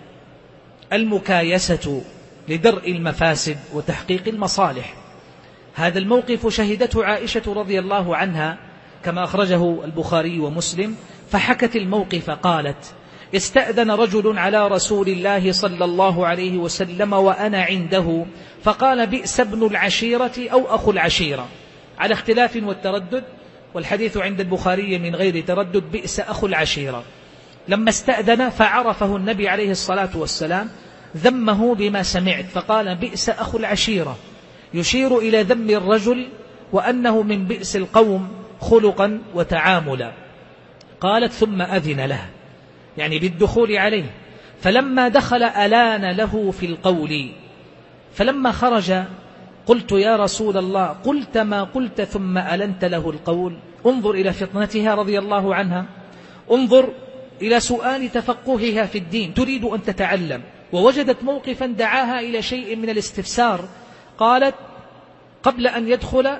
المكايسة لدرء المفاسد وتحقيق المصالح، هذا الموقف شهدته عائشة رضي الله عنها كما أخرجه البخاري ومسلم، فحكت الموقف قالت: استأذن رجل على رسول الله صلى الله عليه وسلم وأنا عنده، فقال: بئس ابن العشيرة أو أخو العشيرة، على اختلاف والتردد، والحديث عند البخاري من غير تردد: بئس أخو العشيرة. لما استأذن فعرفه النبي عليه الصلاة والسلام ذمه بما سمعت، فقال: بئس أخو العشيرة، يشير إلى ذم الرجل وأنه من بئس القوم خلقا وتعاملا. قالت: ثم أذن له، يعني بالدخول عليه، فلما دخل ألان له في القول، فلما خرج قلت: يا رسول الله، قلت ما قلت ثم ألنت له القول. انظر إلى فطنتها رضي الله عنها، انظر إلى سؤال تفقهها في الدين، تريد أن تتعلم، ووجدت موقفا دعاها إلى شيء من الاستفسار. قالت: قبل أن يدخل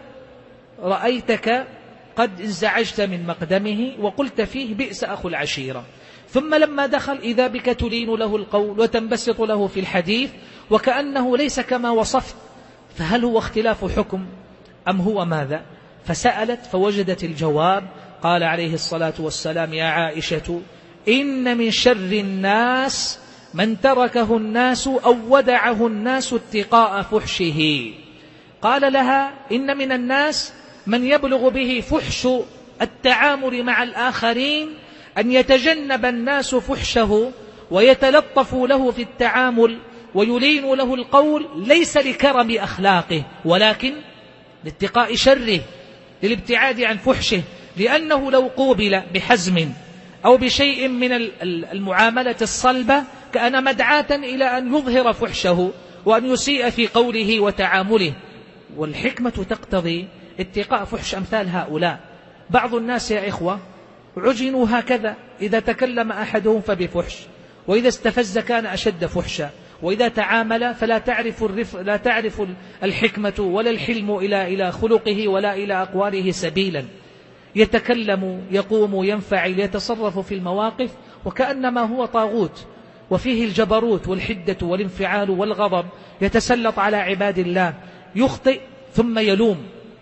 رأيتك قد انزعجت من مقدمه وقلت فيه: بئس أخو العشيرة، ثم لما دخل إذا بك تلين له القول وتنبسط له في الحديث وكأنه ليس كما وصفت، فهل هو اختلاف حكم أم هو ماذا؟ فسألت فوجدت الجواب. قال عليه الصلاة والسلام: يا عائشة، إن من شر الناس من تركه الناس أو ودعه الناس اتقاء فحشه. قال لها: إن من الناس من يبلغ به فحش التعامل مع الآخرين أن يتجنب الناس فحشه ويتلطفوا له في التعامل ويلين له القول، ليس لكرم أخلاقه ولكن لاتقاء شره، للابتعاد عن فحشه، لأنه لو قوبل بحزم أو بشيء من المعاملة الصلبة كان مدعاة إلى أن يظهر فحشه وأن يسيء في قوله وتعامله. والحكمة تقتضي اتقاء فحش أمثال هؤلاء. بعض الناس يا إخوة عجنوا هكذا، إذا تكلم أحدهم فبفحش، وإذا استفز كان أشد فحشا، وإذا تعامل فلا تعرف الرف... لا تعرف الحكمة ولا الحلم إلى إلى خلقه ولا إلى أقواله سبيلا. يتكلم، يقوم، ينفعل، يتصرف في المواقف وكأنما هو طاغوت، وفيه الجبروت والحدة والانفعال والغضب، يتسلط على عباد الله، يخطئ ثم يلوم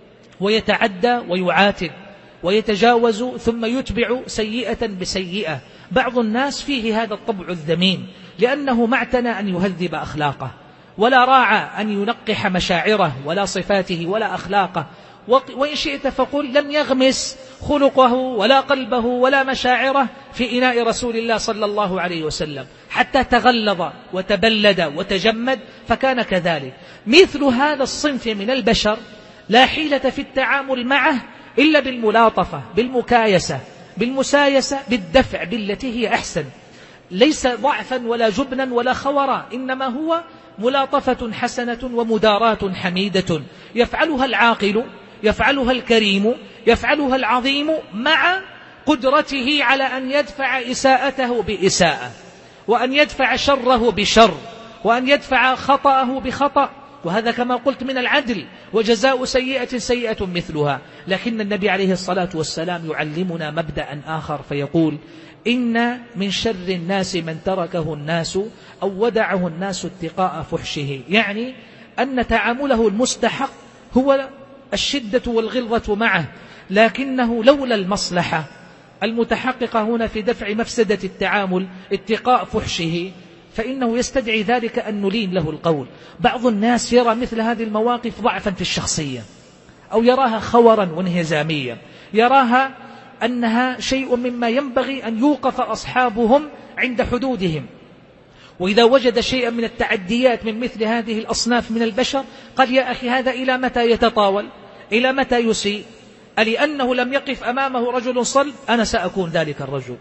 ويتعدى ويعاتب ويتجاوز ثم يتبع سيئة بسيئة. بعض الناس فيه هذا الطبع الذميم، لأنه ما اعتنى أن يهذب أخلاقه، ولا راعى أن ينقح مشاعره ولا صفاته ولا أخلاقه، وإن شئت فقل لم يغمس خلقه ولا قلبه ولا مشاعره في إناء رسول الله صلى الله عليه وسلم، حتى تغلظ وتبلد وتجمد فكان كذلك. مثل هذا الصنف من البشر لا حيلة في التعامل معه إلا بالملاطفة، بالمكايسة، بالمسايسة، بالدفع بالتي هي أحسن، ليس ضعفا ولا جبنا ولا خورا، إنما هو ملاطفة حسنة ومدارات حميدة يفعلها العاقل، يفعلها الكريم، يفعلها العظيم، مع قدرته على أن يدفع إساءته بإساءة، وأن يدفع شره بشر، وأن يدفع خطأه بخطأ، وهذا كما قلت من العدل، وجزاء سيئة سيئة مثلها. لكن النبي عليه الصلاة والسلام يعلمنا مبدأ آخر فيقول: إن من شر الناس من تركه الناس أو ودعه الناس اتقاء فحشه، يعني أن تعامله المستحق هو الشدة والغلظة معه، لكنه لولا المصلحة المتحققة هنا في دفع مفسدة التعامل اتقاء فحشه فإنه يستدعي ذلك أن نلين له القول. بعض الناس يرى مثل هذه المواقف ضعفا في الشخصية، أو يراها خورا وانهزاميا، يراها أنها شيء مما ينبغي أن يوقف أصحابهم عند حدودهم. وإذا وجد شيئا من التعديات من مثل هذه الأصناف من البشر قال يا أخي هذا إلى متى يتطاول؟ إلى متى يسيء؟ ألأنه لم يقف أمامه رجل صلب أنا سأكون ذلك الرجل،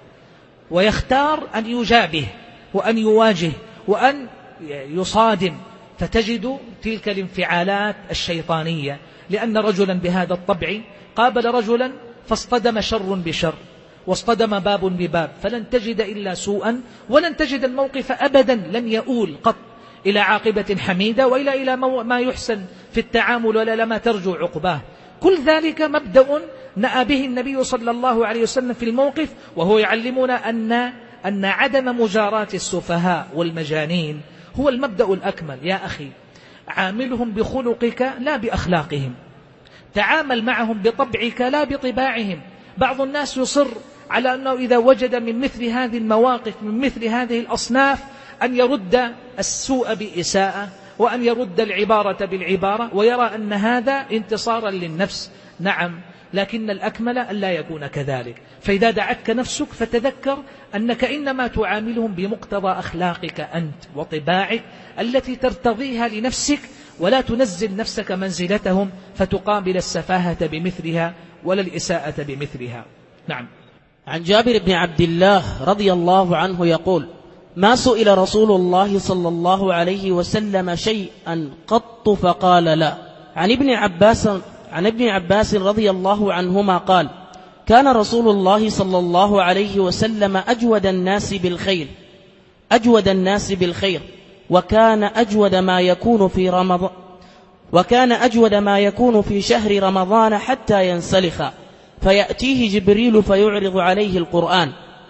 ويختار أن يجابه وأن يواجه وأن يصادم، فتجد تلك الانفعالات الشيطانية، لأن رجلا بهذا الطبع قابل رجلا فاصطدم شر بشر واصطدم باب بباب، فلن تجد إلا سوءا، ولن تجد الموقف أبدا لن يؤول قط إلى عاقبة حميدة وإلى إلى ما يحسن في التعامل ولا لما ترجو عقباه. كل ذلك مبدأ نأى به النبي صلى الله عليه وسلم في الموقف، وهو يعلمنا أن أن عدم مجاراة السفهاء والمجانين هو المبدأ الأكمل. يا أخي عاملهم بخلقك لا بأخلاقهم، تعامل معهم بطبعك لا بطباعهم. بعض الناس يصر على أنه إذا وجد من مثل هذه المواقف من مثل هذه الأصناف أن يرد السوء بإساءة وأن يرد العبارة بالعبارة، ويرى أن هذا انتصارا للنفس. نعم، لكن الأكمل أن لا يكون كذلك. فإذا دعتك نفسك فتذكر أنك إنما تعاملهم بمقتضى أخلاقك أنت وطباعك التي ترتضيها لنفسك، ولا تنزل نفسك منزلتهم فتقابل السفاهة بمثلها ولا الإساءة بمثلها. نعم. عن جابر بن عبد الله رضي الله عنه يقول: ما سئل رسول الله صلى الله عليه وسلم شيئا قط فقال لا. عن ابن عباس عن ابن عباس رضي الله عنهما قال: كان رسول الله صلى الله عليه وسلم أجود الناس بالخير أجود الناس بالخير وكان أجود ما يكون في رمضان وكان أجود ما يكون في شهر رمضان حتى ينسلخ، فيأتيه جبريل فيعرض عليه القرآن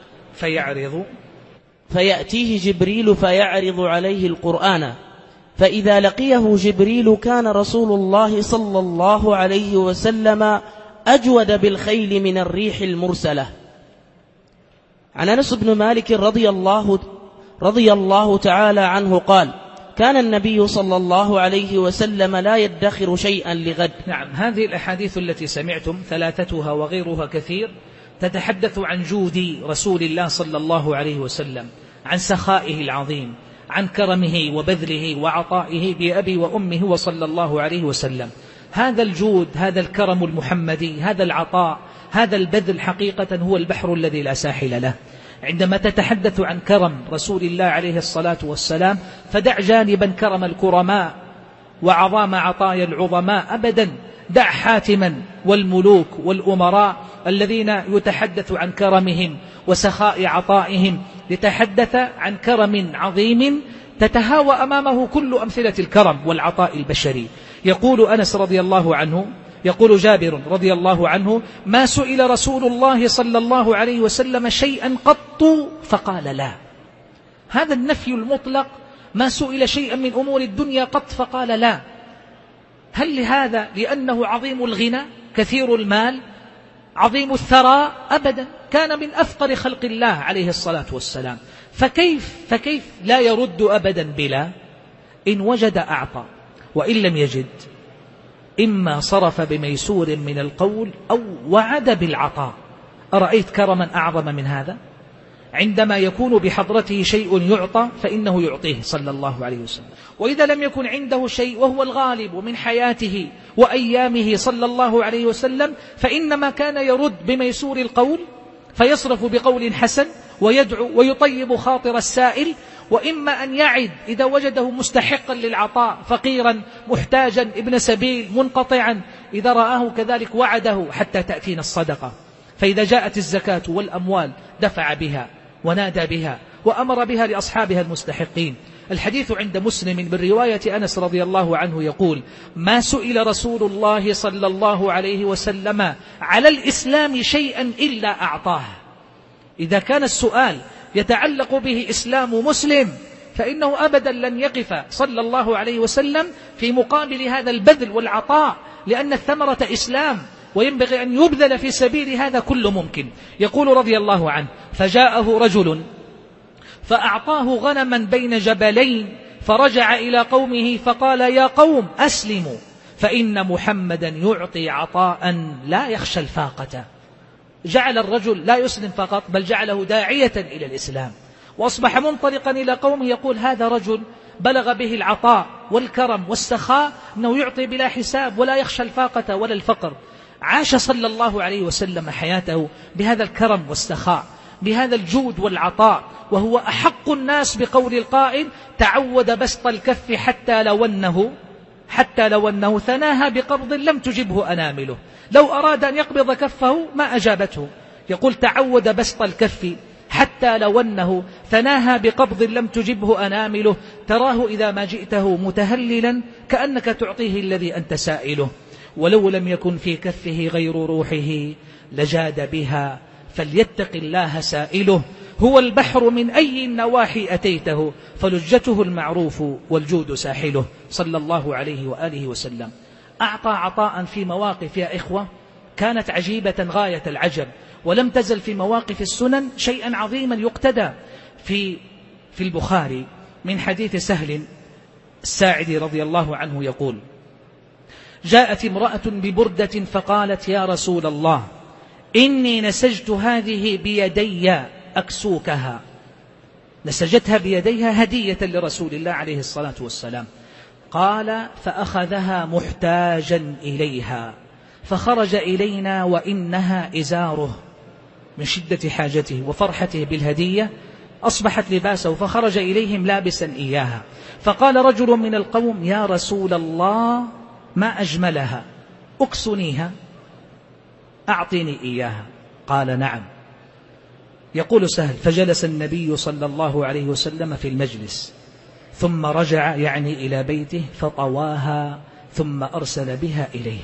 فيعرض فيأتيه جبريل فيعرض عليه القرآن فإذا لقيه جبريل كان رسول الله صلى الله عليه وسلم أجود بالخيل من الريح المرسلة. عن أنس بن مالك رضي الله رضي الله تعالى عنه قال: كان النبي صلى الله عليه وسلم لا يدخر شيئا لغد. نعم، هذه الأحاديث التي سمعتم ثلاثتها وغيرها كثير تتحدث عن جود رسول الله صلى الله عليه وسلم، عن سخائه العظيم، عن كرمه وبذله وعطائه بأبي وأمه وصلى الله عليه وسلم. هذا الجود، هذا الكرم المحمدي، هذا العطاء، هذا البذل حقيقة هو البحر الذي لا ساحل له. عندما تتحدث عن كرم رسول الله عليه الصلاة والسلام فدع جانبا كرم الكرماء وعظام عطايا العظماء أبدا، دع حاتما والملوك والأمراء الذين يتحدث عن كرمهم وسخاء عطائهم، لتحدث عن كرم عظيم تتهاوى أمامه كل أمثلة الكرم والعطاء البشري. يقول أنس رضي الله عنه يقول جابر رضي الله عنه: ما سئل رسول الله صلى الله عليه وسلم شيئا قط فقال لا. هذا النفي المطلق، ما سئل شيئا من أمور الدنيا قط فقال لا. هل لهذا لأنه عظيم الغنى كثير المال عظيم الثراء؟ أبدا، كان من أفقر خلق الله عليه الصلاة والسلام. فكيف, فكيف لا يرد أبدا بلا؟ إن وجد أعطى، وإن لم يجد إما صرف بميسور من القول أو وعد بالعطاء. أرأيت كرما أعظم من هذا؟ عندما يكون بحضرته شيء يعطى فإنه يعطيه صلى الله عليه وسلم، وإذا لم يكن عنده شيء وهو الغالب من حياته وأيامه صلى الله عليه وسلم فإنما كان يرد بميسور القول فيصرف بقول حسن ويدعو ويطيب خاطر السائل، وإما أن يعد إذا وجده مستحقا للعطاء فقيرا محتاجا ابن سبيل منقطعا، إذا رآه كذلك وعده حتى تأتينا الصدقة. فإذا جاءت الزكاة والأموال دفع بها ونادى بها وأمر بها لأصحابها المستحقين. الحديث عند مسلم من رواية أنس رضي الله عنه يقول: ما سئل رسول الله صلى الله عليه وسلم على الإسلام شيئا إلا أعطاه. إذا كان السؤال يتعلق به إسلام مسلم فإنه أبدا لن يقف صلى الله عليه وسلم في مقابل هذا البذل والعطاء، لأن الثمرة إسلام وينبغي أن يبذل في سبيل هذا كل ممكن. يقول رضي الله عنه: فجاءه رجل فأعطاه غنما بين جبلين فرجع إلى قومه فقال: يا قوم أسلموا فإن محمدا يعطي عطاء لا يخشى الفاقة. جعل الرجل لا يسلم فقط بل جعله داعية إلى الإسلام، وأصبح منطلقا إلى قومه يقول هذا رجل بلغ به العطاء والكرم والسخاء أنه يعطي بلا حساب ولا يخشى الفاقة ولا الفقر. عاش صلى الله عليه وسلم حياته بهذا الكرم والسخاء، بهذا الجود والعطاء، وهو أحق الناس بقول القائل تعود بسط الكف حتى لو أنه حتى لو أنه ثناها بقبض لم تجبه أنامله. لو أراد أن يقبض كفه ما أجابته، يقول تعود بسط الكف حتى لو أنه ثناها بقبض لم تجبه أنامله. تراه إذا ما جئته متهللا كأنك تعطيه الذي أنت سائله، ولو لم يكن في كفه غير روحه لجاد بها، فليتق الله سائله. هو البحر من أي النواحي أتيته، فلجته المعروف والجود ساحله، صلى الله عليه وآله وسلم. أعطى عطاء في مواقف يا إخوة كانت عجيبة غاية العجب، ولم تزل في مواقف السنن شيئا عظيما يقتدى. في في البخاري من حديث سهل الساعدي رضي الله عنه يقول: جاءت امرأة ببردة فقالت: يا رسول الله، إني نسجت هذه بيدي أكسوكها. نسجتها بيديها هدية لرسول الله عليه الصلاة والسلام. قال: فأخذها محتاجا إليها فخرج إلينا وإنها إزاره، من شدة حاجته وفرحته بالهدية أصبحت لباسه، فخرج إليهم لابسا إياها. فقال رجل من القوم: يا رسول الله، ما أجملها، أكسنيها، أعطيني إياها. قال: نعم. يقول سهل: فجلس النبي صلى الله عليه وسلم في المجلس، ثم رجع يعني إلى بيته فطواها ثم أرسل بها إليه.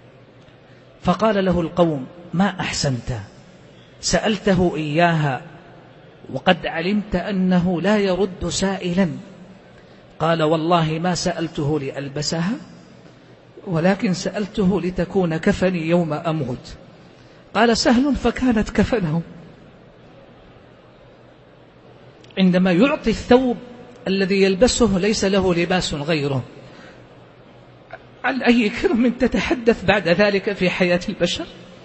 فقال له القوم: ما أحسنت، سألته إياها وقد علمت أنه لا يرد سائلا. قال: والله ما سألته لألبسها، ولكن سألته لتكون كفني يوم أموت. قال سهل: فكانت كفنه. عندما يعطي الثوب الذي يلبسه ليس له لباس غيره، عن أي كرم تتحدث بعد ذلك في حياة البشر؟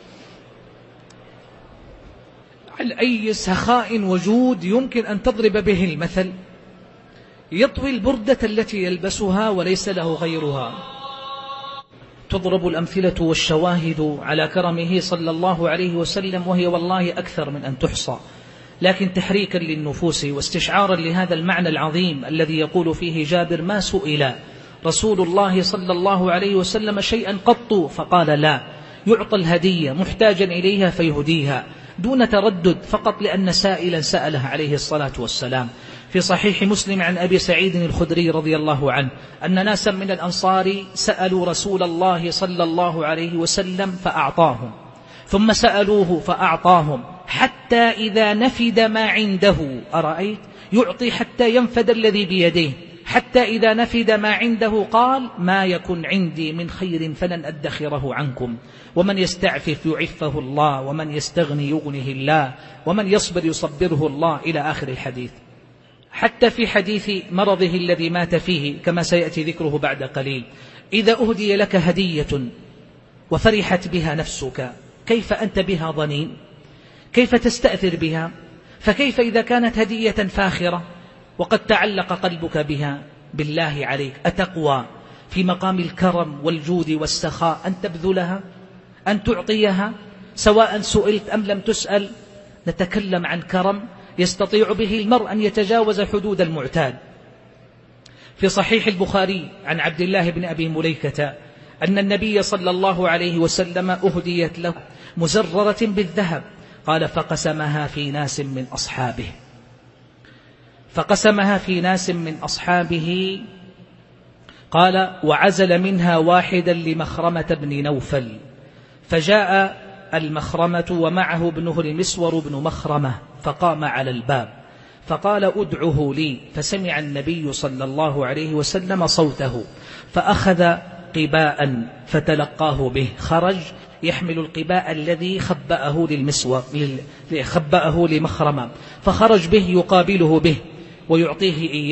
عن أي سخاء وجود يمكن أن تضرب به المثل؟ يطوي البردة التي يلبسها وليس له غيرها. تضرب الأمثلة والشواهد على كرمه صلى الله عليه وسلم، وهي والله أكثر من أن تحصى، لكن تحريكا للنفوس واستشعارا لهذا المعنى العظيم الذي يقول فيه جابر: ما سئل رسول الله صلى الله عليه وسلم شيئا قط فقال لا، يعطى الهدية محتاجا إليها فيهديها دون تردد، فقط لأن سائلا سأله عليه الصلاة والسلام. في صحيح مسلم عن أبي سعيد الخدري رضي الله عنه أن ناسا من الأنصار سألوا رسول الله صلى الله عليه وسلم فأعطاهم، ثم سألوه فأعطاهم، حتى إذا نفد ما عنده. أرأيت؟ يعطي حتى ينفد الذي بيديه، حتى إذا نفد ما عنده قال: ما يكن عندي من خير فلن أدخره عنكم، ومن يستعفف يعفه الله، ومن يستغني يغنه الله، ومن يصبر يصبره الله، إلى آخر الحديث. حتى في حديث مرضه الذي مات فيه كما سيأتي ذكره بعد قليل: إذا أهدي لك هدية وفرحت بها نفسك كيف أنت بها ظنين؟ كيف تستأثر بها؟ فكيف إذا كانت هدية فاخرة وقد تعلق قلبك بها؟ بالله عليك، أتقوى في مقام الكرم والجود والسخاء أن تبذلها، أن تعطيها، سواء سئلت أم لم تسأل؟ نتكلم عن كرم يستطيع به المرء أن يتجاوز حدود المعتاد. في صحيح البخاري عن عبد الله بن أبي مليكة أن النبي صلى الله عليه وسلم أهديت له مزررة بالذهب، قال: فقسمها في ناس من أصحابه فقسمها في ناس من أصحابه قال: وعزل منها واحدا لمخرمة بن نوفل، فجاء المخرمة ومعه ابنه المسور بن مخرمة، فقام على الباب فقال: أدعه لي. فسمع النبي صلى الله عليه وسلم صوته، فأخذ قباء فتلقاه به، خرج يحمل القباء الذي خبأه للمسور خبأه لمخرمة، فخرج به يقابله به ويعطيه إياه،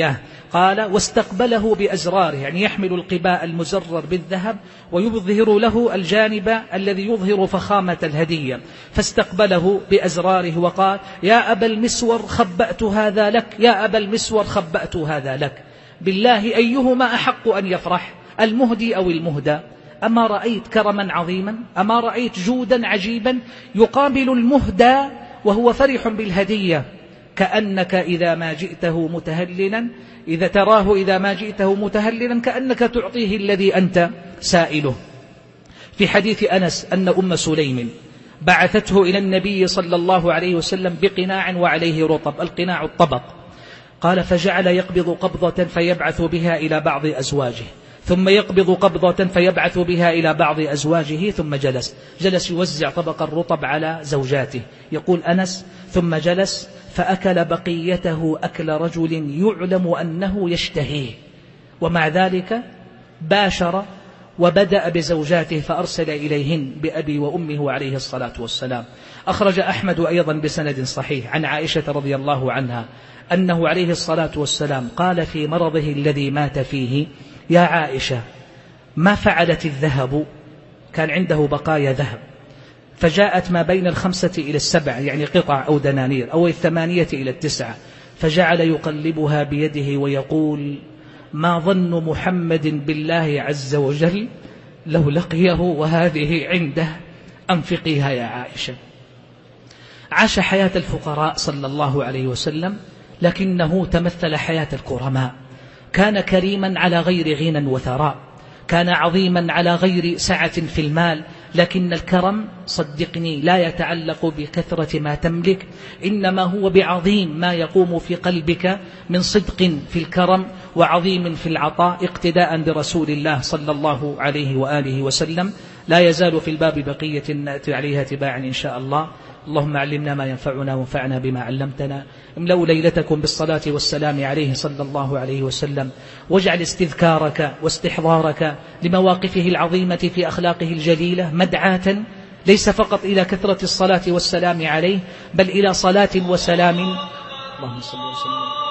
قال واستقبله بأزراره، يعني يحمل القباء المزرر بالذهب ويظهر له الجانب الذي يظهر فخامة الهدية، فاستقبله بأزراره وقال يا أبا المسور خبأت هذا لك، يا أبا المسور خبأت هذا لك. بالله أيهما أحق أن يفرح، المهدي أو المهدى؟ أما رأيت كرما عظيما؟ أما رأيت جودا عجيبا؟ يقابل المهدى وهو فرح بالهدية، كأنك إذا ما جئته متهللا، إذا تراه إذا ما جئته متهللا كأنك تعطيه الذي أنت سائله. في حديث أنس أن أم سليم بعثته إلى النبي صلى الله عليه وسلم بقناع وعليه رطب، القناع الطبق، قال فجعل يقبض قبضة فيبعث بها إلى بعض أزواجه، ثم يقبض قبضة فيبعث بها إلى بعض أزواجه، ثم جلس جلس يوزع طبق الرطب على زوجاته. يقول أنس ثم جلس فأكل بقيته أكل رجل يعلم أنه يشتهيه، ومع ذلك باشر وبدأ بزوجاته فأرسل إليهن بأبي وأمه عليه الصلاة والسلام. أخرج أحمد أيضا بسند صحيح عن عائشة رضي الله عنها أنه عليه الصلاة والسلام قال في مرضه الذي مات فيه يا عائشة ما فعلت الذهب؟ كان عنده بقايا ذهب، فجاءت ما بين الخمسة إلى السبع، يعني قطع أو دنانير، أو الثمانية إلى التسعة، فجعل يقلبها بيده ويقول ما ظن محمد بالله عز وجل لو لقيه وهذه عنده، أنفقيها يا عائشة. عاش حياة الفقراء صلى الله عليه وسلم، لكنه تمثل حياة الكرماء، كان كريما على غير غنى وثراء، كان عظيما على غير سعة في المال، لكن الكرم صدقني لا يتعلق بكثرة ما تملك، إنما هو بعظيم ما يقوم في قلبك من صدق في الكرم وعظيم في العطاء، اقتداء برسول الله صلى الله عليه وآله وسلم. لا يزال في الباب بقية نأتي عليها تباعا إن شاء الله. اللهم علمنا ما ينفعنا وانفعنا بما علمتنا، املأوا ليلتكم بالصلاة والسلام عليه صلى الله عليه وسلم، واجعل استذكارك واستحضارك لمواقفه العظيمة في أخلاقه الجليلة مدعاة ليس فقط إلى كثرة الصلاة والسلام عليه، بل إلى صلاة وسلام. اللهم صل وسلم